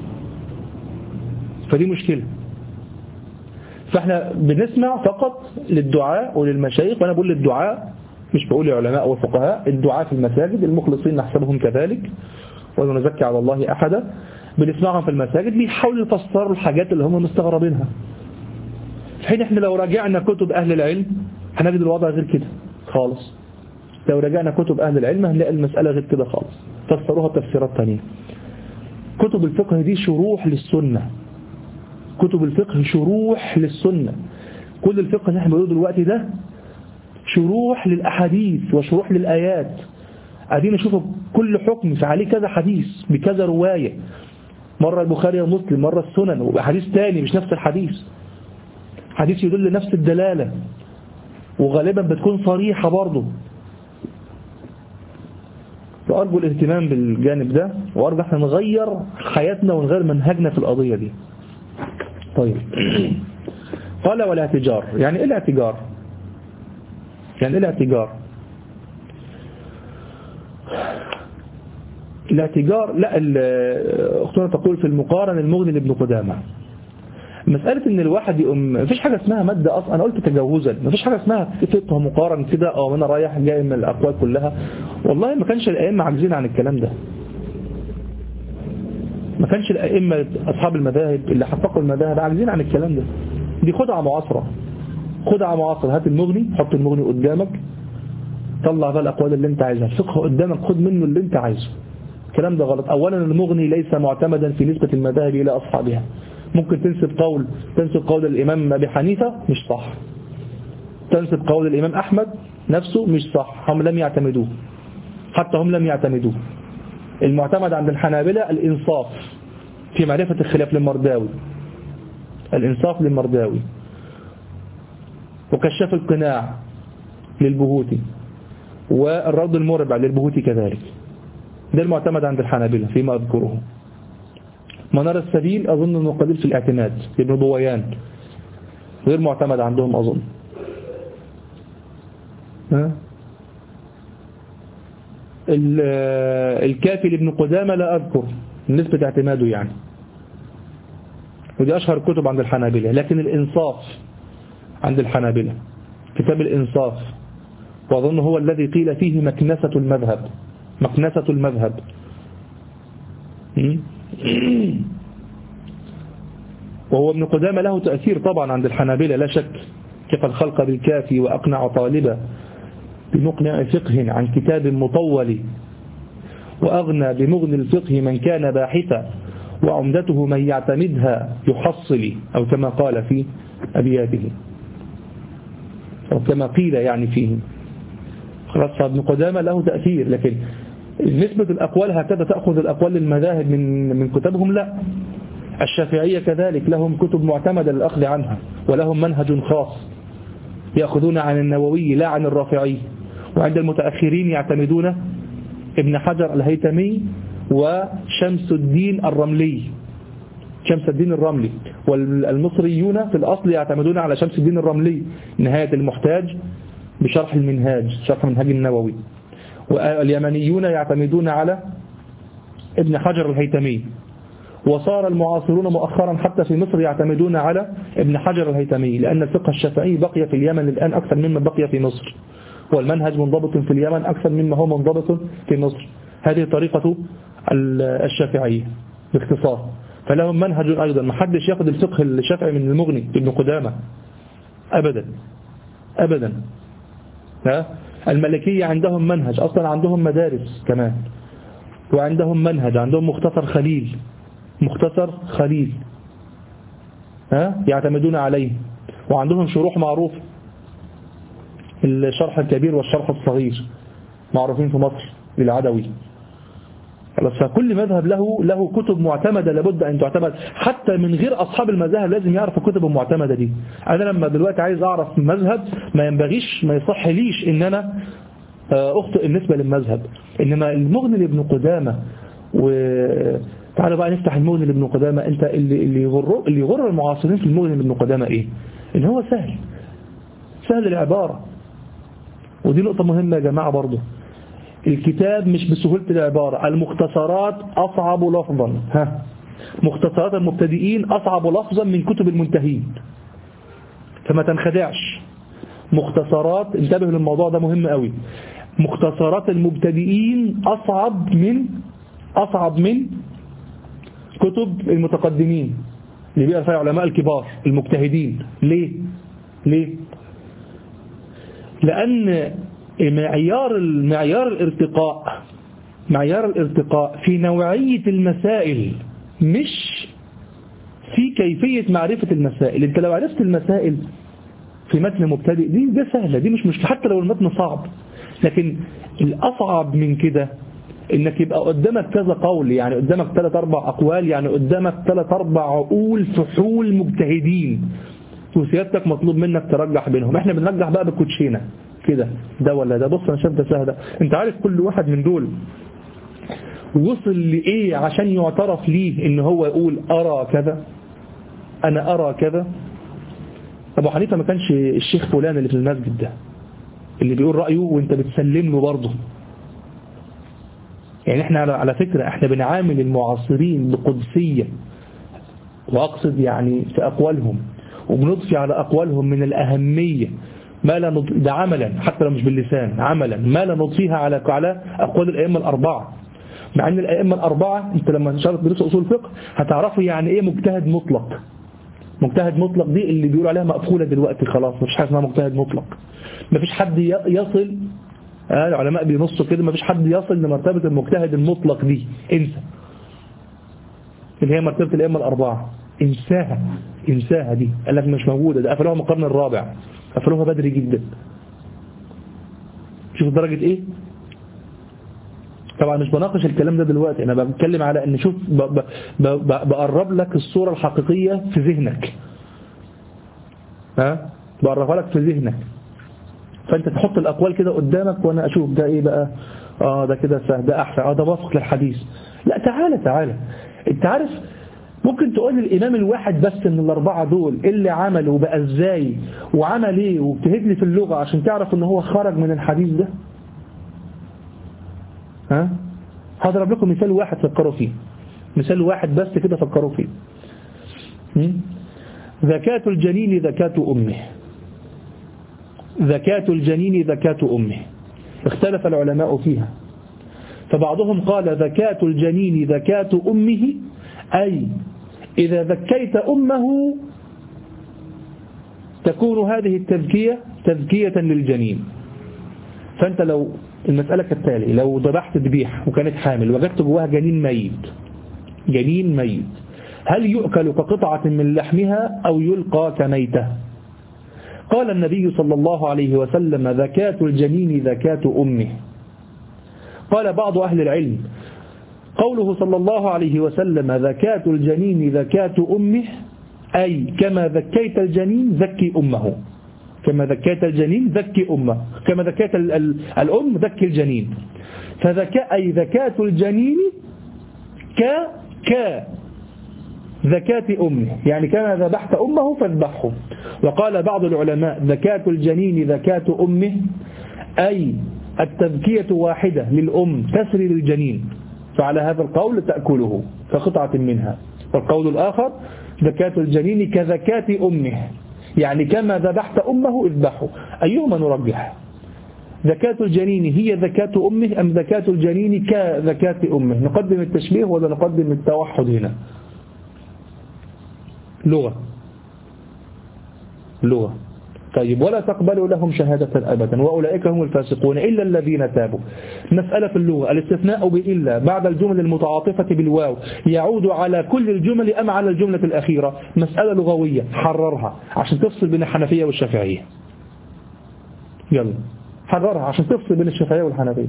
فدي مشكلة. فاحنا بنسمع فقط للدعاء وللمشايخ، وانا بقول للدعاء مش بقول للعلماء والفقهاء، الدعاء في المساجد المخلصين نحسبهم كذلك ولا نزكي على الله أحدا، بنسمعهم في المساجد بيحاولوا يفسروا الحاجات اللي هم مستغربينها. في حين احنا لو راجعنا كتب أهل العلم هنجد الوضع غير كده خالص. لو راجعنا كتب أهل العلم هنلاقي المسألة غير كده خالص، فسروها تفسيرات تانية. كتب الفقه دي شروح للسنة، كتب الفقه شروح للسنة. كل الفقه اللي احنا بنقوله دلوقتي ده شروح للأحاديث وشروح للآيات. قاعدين نشوف كل حكم فعليه كذا حديث بكذا رواية، مرة البخاري ومسلم، مرة السنن، وحديث تاني مش نفس الحديث، حديث يدل نفس الدلالة وغالبا بتكون صريحة برضه. وأرجو الاهتمام بالجانب ده، وأرجو احنا نغير حياتنا ونغير منهجنا في القضية دي. طيب قال والاعتجار، يعني ايه الاعتجار؟ يعني ايه الاعتجار؟ الاعتجار لا اختنا تقول في المقارن المغني لابن قدامة. مسألة ان الواحد يقوم، مفيش حاجة اسمها مادة اصلا، انا قلت تجاوزا، مفيش حاجة اسمها فقه مقارن كده او انا رايح جاي من الاقوال كلها. والله ما كانش الائمة عاجزين عن الكلام ده، ما كانش الائمة اصحاب المذاهب اللي حققوا المذاهب عاجزين عن الكلام ده. دي خدعة معاصرة، خدعة معاصرة. هات المغني، حط المغني قدامك، طلع بقى الاقوال اللي انت عايزها، الفقه قدامك خد منه اللي انت عايزه. الكلام ده غلط. اولا المغني ليس معتمدا في نسبة المذاهب الى اصحابها. ممكن تنسب قول تنسب قول الامام ابي حنيفة مش صح، تنسب قول الامام احمد نفسه مش صح، هم لم يعتمدوه، حتى هم لم يعتمدوه. المعتمد عند الحنابلة الانصاف في معرفة الخلاف للمرداوي، الانصاف للمرداوي، وكشاف القناع للبهوتي، والرد المربع للبهوتي كذلك. ده المعتمد عند الحنابلة فيما أذكره. منار السبيل أظن أنه قليل في الاعتماد، ابن ضويان غير معتمد عندهم أظن. ها؟ الكافي لابن قدامة لا أذكر نسبة اعتماده يعني، ودي أشهر الكتب عند الحنابلة. لكن الإنصاف عند الحنابلة كتاب الإنصاف، وأظن هو الذي قيل فيه مكنسة المذهب، مكنسة المذهب. وهو ابن قدامة له تأثير طبعا عند الحنابلة لا شك، كفى الخلق بالكافي وأقنع طالبا بمقنع فقه عن كتاب مطول، وأغنى بمغني الفقه من كان باحثا، وعمدته من يعتمدها يحصل، أو كما قال في أبياته، أو كما قيل يعني فيه. خلاص ابن قدامة له تأثير، لكن نسبة الأقوال هكذا تأخذ الأقوال للمذاهب من من كتبهم؟ لا. الشافعية كذلك لهم كتب معتمدة للأخذ عنها، ولهم منهج خاص يأخذون عن النووي لا عن الرافعي. وعند المتأخرين يعتمدون ابن حجر الهيثمي وشمس الدين الرملي، شمس الدين الرملي. والمصريون في الأصل يعتمدون على شمس الدين الرملي نهاية المحتاج بشرح المنهاج، شرح منهاج النووي. واليمنيون يعتمدون على ابن حجر الهيثمي. وصار المعاصرون مؤخرا حتى في مصر يعتمدون على ابن حجر الهيثمي، لأن الفقه الشافعي بقي في اليمن الآن أكثر مما بقي في مصر، والمنهج منضبط في اليمن أكثر مما هو منضبط في مصر. هذه طريقة الشافعية باختصار. فلهم منهج أيضا، ما حدش ياخذ الفقه الشافعي من المغني ابن قدامة أبدا أبدا. ها؟ الملكية عندهم منهج، أصلا عندهم مدارس كمان، وعندهم منهج، عندهم مختصر خليل، مختصر خليل ها يعتمدون عليه، وعندهم شروح معروف، الشرح الكبير والشرح الصغير معروفين في مصر للعدوي. فكل مذهب له له كتب معتمدة لابد أن تعتمد، حتى من غير أصحاب المذاهب لازم يعرفوا الكتب المعتمدة دي. أنا لما دلوقتي عايز أعرف مذهب ما ينبغيش ما يصح ليش إن أنا أخطئ بالنسبة للمذهب. إنما المغني لابن قدامة، وتعالوا بقى نفتح المغني لابن قدامة. أنت اللي اللي يغر اللي يغر المعاصرين في المغني لابن قدامة إيه؟ إن هو سهل، سهل العبارة. ودي نقطة مهمة يا جماعة برضو، الكتاب مش بسهولة العبارة. المختصرات أصعب لفظا، ها مختصرات المبتدئين أصعب لفظا من كتب المنتهين، فما تنخدعش. مختصرات، انتبه للموضوع ده مهم قوي، مختصرات المبتدئين أصعب من أصعب من كتب المتقدمين اللي بيقرأ فيها علماء الكبار المجتهدين. ليه؟ ليه؟ لأن معيار معيار الارتقاء معيار الارتقاء في نوعية المسائل، مش في كيفية معرفة المسائل. انت لو عرفت المسائل في متن مبتدئ دي ده سهلة، دي مش مشكلة حتى لو المتن صعب. لكن الأصعب من كده انك يبقى قدامك كذا قول، يعني قدامك ثلاث اربع اقوال، يعني قدامك ثلاث اربع عقول فحول مجتهدين، وسيادتك مطلوب منك ترجح بينهم. احنا بنرجح بقى بالكوتشينه كده، ده ولا ده، بص انا شايف ده سهل. انت عارف كل واحد من دول وصل لايه عشان يعترف ليه ان هو يقول ارى كذا، انا ارى كذا. ابو حنيفه ما كانش الشيخ فلان اللي في المسجد ده اللي بيقول رايه وانت بتسلم له برضه. يعني احنا على فكره احنا بنعامل المعاصرين بقدسيه، واقصد يعني في اقوالهم، وبنضفي على اقوالهم من الاهميه ما لا نض... ده عملا حتى لو مش باللسان، عملا ما لا نضفيها على على اقوال الائمه الاربعه. مع ان الائمه الاربعه انت لما تشرح درس اصول الفقه هتعرفوا يعني ايه مجتهد مطلق. مجتهد مطلق دي اللي بيقولوا عليها مقفوله دلوقتي خلاص، مفيش حاجه اسمها مجتهد مطلق. مفيش حد يصل، آه العلماء بينصوا كده، مفيش حد يصل لمرتبه المجتهد المطلق دي، انسى. اللي هي مرتبه الائمه الاربعه، انساها انساها دي، قال لك مش موجوده، ده قفلوها من القرن الرابع، قفلوها بدري جدا. شوف درجه ايه. طبعا مش بناقش الكلام ده دلوقتي، انا بتكلم على ان شوف بقرب لك الصوره الحقيقيه في ذهنك، ها بقربها لك في ذهنك، فانت تحط الاقوال كده قدامك وانا اشوف ده ايه بقى. اه ده كده سهل، ده احسن، اه ده وافق للحديث. لا تعالى تعالى، انت عارف ممكن تقول الامام الواحد بس من الاربعه دول اللي عمله بقى ازاي وعمل ايه، وبتهد لي في اللغه عشان تعرف ان هو خرج من الحديث ده. ها هضرب لكم مثال واحد فكروا فيه، مثال واحد بس كده فكروا فيه. زكاة الجنين زكاة أمه، زكاة الجنين زكاة أمه، اختلف العلماء فيها. فبعضهم قال زكاة الجنين زكاة أمه، أي إذا ذكيت أمه تكون هذه التذكية تذكية للجنين. فأنت لو المسألة كالتالي: لو ذبحت ذبيحة وكانت حامل وجدت جواها جنين ميت جنين ميت هل يؤكل كقطعة من لحمها أو يلقى كميتة؟ قال النبي صلى الله عليه وسلم: ذكاة الجنين ذكاة أمه. قال بعض أهل العلم: قوله صلى الله عليه وسلم ذكاة الجنين ذكاة أمه أي كما ذكيت الجنين ذكي أمه، كما ذكيت الجنين ذكي أمه، كما ذكيت الأم ذكي الجنين. فذكاء أي ذكاة الجنين ك ك ذكاة أمه، يعني كما ذبحت أمه فاذبحه. وقال بعض العلماء: ذكاة الجنين ذكاة أمه أي التذكية واحدة للأم تسري للجنين، فعلى هذا القول تأكله كقطعة منها. والقول الآخر: ذكاة الجنين كذكاة أمه، يعني كما ذبحت أمه اذبحه. أيهما نرجح؟ ذكاة الجنين هي ذكاة أمه أم ذكاة الجنين كذكاة أمه؟ نقدم التشبيه ولا نقدم التوحد هنا؟ لغة لغة طيب. ولا تقبلوا لهم شهادة أبدا وأولئك هم الفاسقون إلا الذين تابوا. مسألة في اللغة: الاستثناء بإلا بعد الجمل المتعاطفة بالواو يعود على كل الجمل أم على الجملة الأخيرة؟ مسألة لغوية، حررها عشان تفصل بين الحنفية والشافعية. يلا حررها عشان تفصل بين الشافعية والحنفية.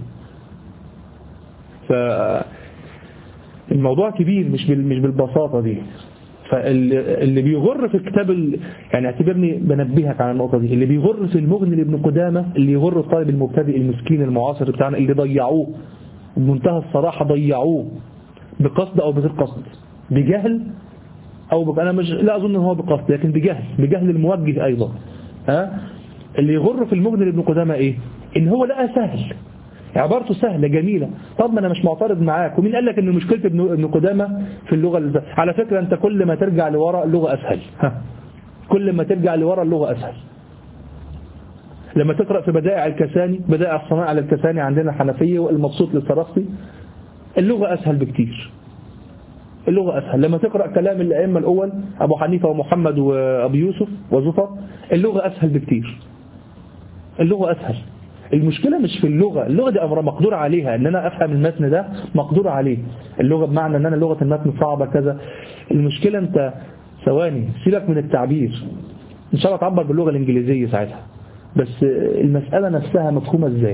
فالموضوع كبير، مش مش بالبساطة دي. فاللي بيغر في الكتاب ال... يعني اعتبرني بنبهك على النقطة دي، اللي بيغر في المغني لابن قدامة، اللي يغر الطالب المبتدئ المسكين المعاصر بتاعنا، اللي ضيعوه بمنتهى الصراحة، ضيعوه بقصد أو بغير قصد، بجهل أو بق... أنا مش لا أظن أنه هو بقصد، لكن بجهل، بجهل الموجه أيضا. ها اللي يغر في المغني لابن قدامة إيه؟ إن هو لقى سهل، عبارته سهلة جميلة. طب ما أنا مش معترض معاك، ومين قال لك إن مشكلة ابن قدامة في اللغة اللي... على فكرة أنت كل ما ترجع لورا اللغة أسهل. ها. كل ما ترجع لورا اللغة أسهل. لما تقرأ في بدائع الكساني، بدائع الصناعة للكساني عندنا حنفية، والمبسوط للسرخسي، اللغة أسهل بكتير. اللغة أسهل. لما تقرأ كلام الأئمة الأول أبو حنيفة ومحمد وأبو يوسف وزفر، اللغة أسهل بكتير. اللغة أسهل. المشكلة مش في اللغة، اللغة دي أمر مقدور عليها، ان انا افهم المتن ده مقدور عليه. اللغة بمعنى ان انا لغة المتن صعبة كذا. المشكلة انت ثواني سيبك من التعبير، ان شاء الله تعبر باللغة الانجليزية ساعتها، بس المسألة نفسها مفهومة ازاي؟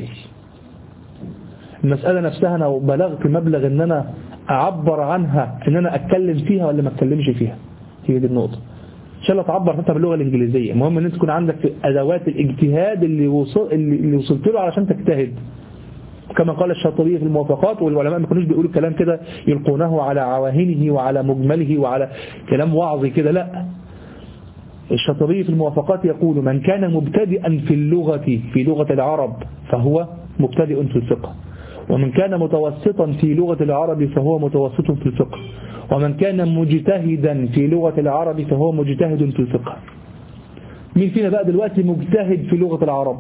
المسألة نفسها انا بلغت مبلغ ان انا اعبر عنها، ان انا اتكلم فيها ولا ما اتكلمش فيها، هي دي النقطة. ان شاء الله تعبر حتى باللغه الانجليزيه. المهم ان انت تكون عندك ادوات الاجتهاد اللي وصل اللي وصلت له علشان تجتهد. كما قال الشاطبي في الموافقات، والعلماء ما كانوش بيقولوا الكلام كده يلقونه على عواهنه وعلى مجمله وعلى كلام وعظي كده، لا. الشاطبي في الموافقات يقول: من كان مبتدئا في اللغة في لغة العرب فهو مبتدئ في الفقه، ومن كان متوسطا في لغة العرب فهو متوسط في الفقه، ومن كان مجتهدا في لغة العرب فهو مجتهد في الفقه. مين فينا بقى دلوقتي مجتهد في لغة العرب؟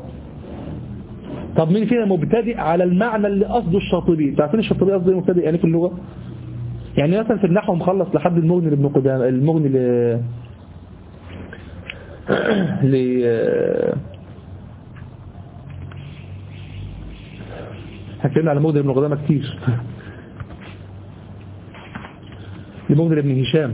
طب مين فينا مبتدئ على المعنى اللي قصده الشاطبي؟ تعرفين الشاطبي قصده ايه مبتدئ يعني في اللغة؟ يعني مثلا في النحو مخلص لحد المغني لابن قدامة، المغني ل ل هكلمنا على المغني لابن قدامة كتير. لمغني لابن هشام،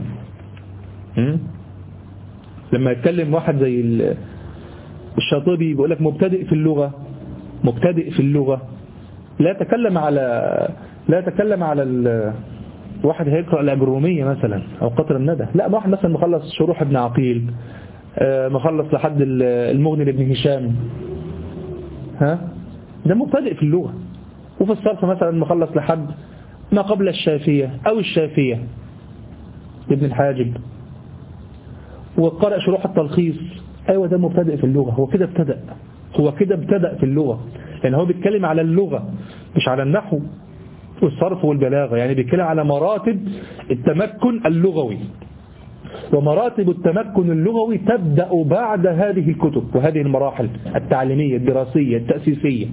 لما يتكلم واحد زي الشاطبي بيقول لك مبتدئ في اللغة، مبتدئ في اللغة، لا يتكلم على لا يتكلم على ال... واحد هيقرأ الأجرومية مثلا أو قطر الندى، لا، واحد مثلا مخلص شروح ابن عقيل، مخلص لحد المغني لابن هشام، ها ده مبتدئ في اللغة. وفي الصرف مثلا مخلص لحد ما قبل الشافية أو الشافية ابن الحاجب، وقرأ شروح التلخيص، أيوة ده مبتدئ في اللغة. هو كده ابتدأ، هو كده ابتدأ في اللغة، لأن هو بيتكلم على اللغة مش على النحو والصرف والبلاغة. يعني بيتكلم على مراتب التمكن اللغوي، ومراتب التمكن اللغوي تبدأ بعد هذه الكتب وهذه المراحل التعليمية الدراسية التأسيسية.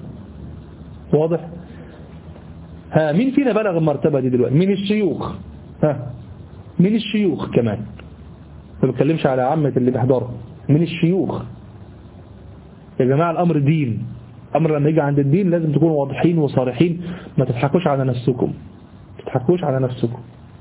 واضح؟ ها مين فينا بلغ المرتبة دي دلوقتي؟ من الشيوخ ها من الشيوخ كمان، ما بتكلمش على عامة اللي بيحضروا، من الشيوخ. يا جماعة الأمر دين، أمر لما يجي عند الدين لازم تكونوا واضحين وصارحين، ما تضحكوش على نفسكم، ما تضحكوش على نفسكم.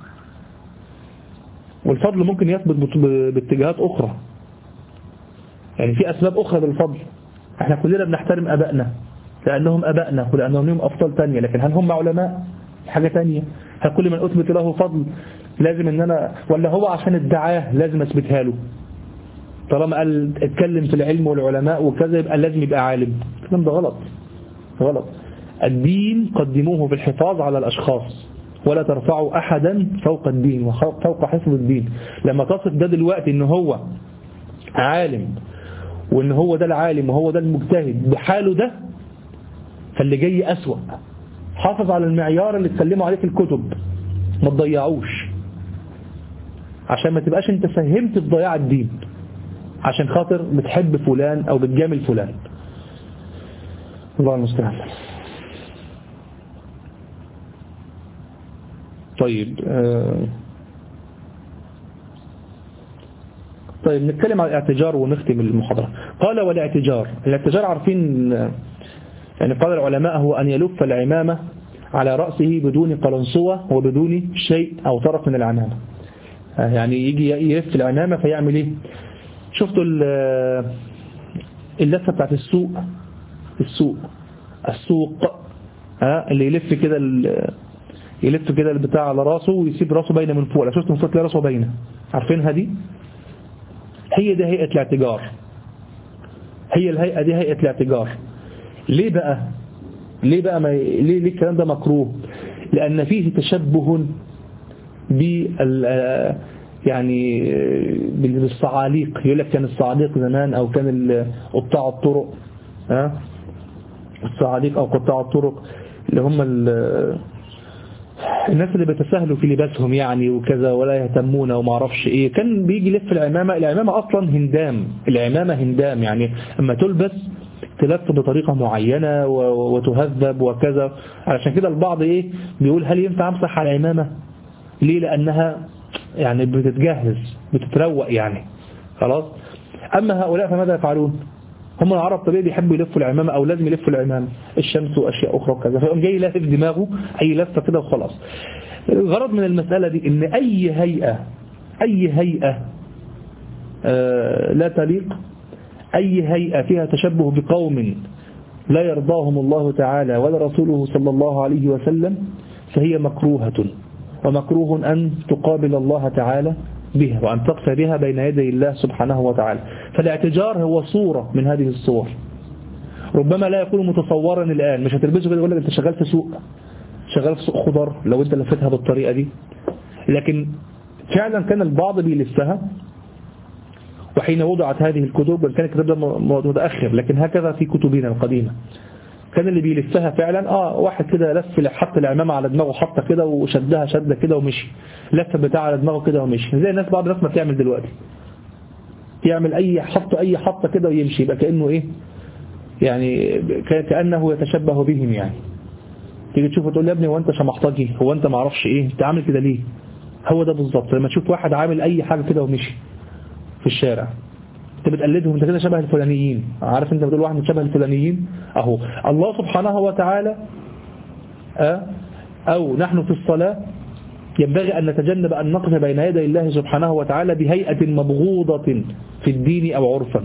والفضل ممكن يثبت باتجاهات أخرى، يعني في أسباب أخرى للفضل. احنا كلنا بنحترم أبائنا لأنهم أبائنا ولأنهم لهم أفضل تانية، لكن هل هم علماء؟ حاجة تانية. هل كل من أثبت له فضل لازم ان انا، ولا هو عشان الدعاية لازم اثبتها له؟ طالما قال اتكلم في العلم والعلماء وكذا يبقى لازم يبقى عالم. الكلام ده غلط، غلط. الدين قدموه بالحفاظ على الأشخاص، ولا ترفعوا أحدا فوق الدين وفوق حفظ الدين. لما تصف ده دلوقتي ان هو عالم وان هو ده العالم وهو ده المجتهد بحاله ده، فاللي جاي أسوأ. حافظ على المعيار اللي اتكلموا عليه في الكتب، ما تضيعوش، عشان ما تبقاش انت ساهمت في ضياع الدين عشان خاطر بتحب فلان او بتجامل فلان. الله المستعان. طيب آه طيب نتكلم عن الاعتجار ونختم المحاضرة. قال والاعتجار، الاعتجار عارفين يعني قال العلماء هو أن يلف العمامة على رأسه بدون قلنسوة وبدون شيء أو طرف من العمامة. يعني يجي يلف العمامة فيعمل ايه؟ شفتوا اللفة بتاعت السوق، السوق السوق ها اللي يلف كده يلف كده البتاع على راسه ويسيب راسه باينه من فوق. لا شفتوا من فوق تلاقي راسه باينه، عارفينها دي؟ هي دي هيئة الاعتجار، هي الهيئة دي هيئة الاعتجار. ليه بقى ليه بقى ما ليه ليه الكلام ده مكروه؟ لأن فيه تشبه بال يعني بالصعاليق. يقول لك كان الصعاليق زمان أو كان قطاع الطرق، ها الصعاليق أو قطاع الطرق اللي هم الناس اللي بيتساهلوا في لباسهم يعني وكذا ولا يهتمون وما اعرفش ايه. كان بيجي يلف العمامة، العمامة أصلا هندام، العمامة هندام يعني أما تلبس تلف بطريقة معينة وتهذب وكذا. علشان كده البعض ايه بيقول هل ينفع امسح على العمامة؟ ليه؟ لأنها يعني بتتجهز بتتروق يعني خلاص. أما هؤلاء فماذا يفعلون؟ هم العرب طبيعي بيحبوا يلفوا العمامة أو لازم يلفوا العمامة، الشمس وأشياء أخرى وكذا، فيقوم جاي لافف دماغه أي لفة كده وخلاص. الغرض من المسألة دي إن أي هيئة أي هيئة آه لا تليق، أي هيئة فيها تشبه بقوم لا يرضاهم الله تعالى ولا رسوله صلى الله عليه وسلم فهي مكروهة، ومكروه أن تقابل الله تعالى بها وأن تقف بها بين يدي الله سبحانه وتعالى. فالاعتجار هو صورة من هذه الصور، ربما لا يكون متصورا الآن. مش هتلبسه كده يقول لك أنت شغال في سوق، شغال في سوق خضار لو أنت لفتها بالطريقة دي، لكن فعلا كان البعض بيلفها. وحين وضعت هذه الكتب، وكان الكتاب ده متأخر لكن هكذا في كتبنا القديمة، كان اللي بيلفها فعلا اه واحد كده لف حط العمامة على دماغه حطه كده وشدها شدة كده ومشي، لف بتاع على دماغه كده ومشي، زي الناس بعض الناس ما بتعمل دلوقتي، يعمل اي حط اي حطه كده ويمشي، يبقى كأنه ايه يعني كأنه يتشبه بهم. يعني تيجي تشوفه تقول يا ابني هو انت شمحطجي، هو انت ما اعرفش ايه، انت عامل كده ليه؟ هو ده بالظبط لما تشوف واحد عامل اي حاجة كده ومشي في الشارع انت بتقلدهم، انت كده شبه الفلانيين. عارف انت بتقول واحد شبه الفلانيين اهو. الله سبحانه وتعالى اه او نحن في الصلاة ينبغي أن نتجنب أن نقف بين يدي الله سبحانه وتعالى بهيئة مبغوضة في الدين أو عرفا،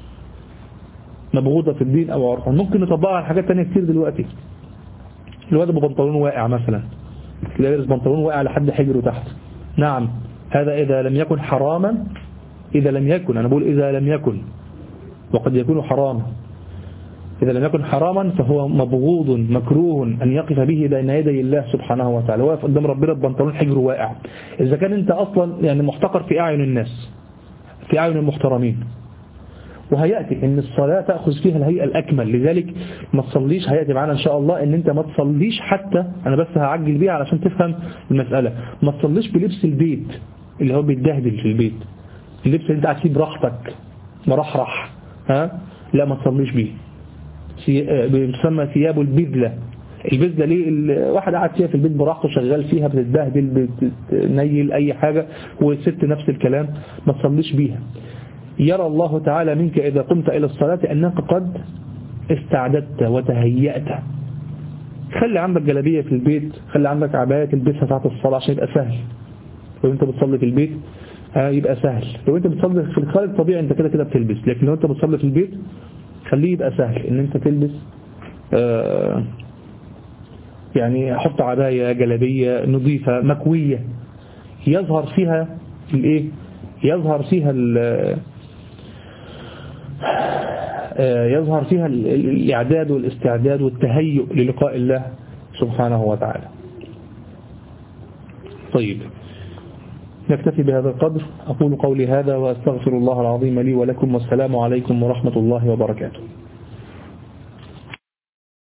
مبغوضة في الدين أو عرفا. ممكن نطبقها على حاجات تانية كتير دلوقتي. الواد ببنطلون واقع مثلا، لابس بنطلون واقع لحد حجره تحت، نعم هذا إذا لم يكن حراما، إذا لم يكن أنا بقول إذا لم يكن، وقد يكون حراما، إذا لم يكن حراما فهو مبغوض مكروه أن يقف به بين يدي الله سبحانه وتعالى، واقف قدام ربنا ببنطلون حجره واقع. إذا كان أنت أصلا يعني محتقر في أعين الناس، في أعين المحترمين، وهيأتي أن الصلاة تأخذ فيها الهيئة الأكمل. لذلك ما تصليش، هيأتي معنا إن شاء الله أن أنت ما تصليش، حتى أنا بس هعجل بيها علشان تفهم المسألة، ما تصليش بلبس البيت اللي هو بيتدهدل في البيت، اللبس اللي أنت قاعد فيه براحتك مرحرح، ها لا ما تصليش بيه، بيسمى ثياب البذلة، البيت ليه الواحد قاعد فيها في البيت براحته شغال فيها بتتبهدل بتنيل أي حاجة، والست نفس الكلام ما تصليش بيها. يرى الله تعالى منك إذا قمت إلى الصلاة أنك قد استعددت وتهيأت. خلي عندك جلابية في البيت، خلي عندك عباية تلبسها ساعة الصلاة عشان يبقى سهل. لو انت بتصلي في البيت يبقى سهل. لو انت بتصلي في الخارج طبيعي انت كده كده بتلبس، لكن لو انت بتصلي في البيت خليه يبقى سهل ان انت تلبس. آه يعني حط عباية جلابية نظيفة مكوية يظهر فيها الايه يظهر فيها ال يظهر فيها الإعداد والاستعداد والتهيؤ للقاء الله سبحانه وتعالى. طيب نكتفي بهذا القدر. أقول قولي هذا وأستغفر الله العظيم لي ولكم، والسلام عليكم ورحمة الله وبركاته.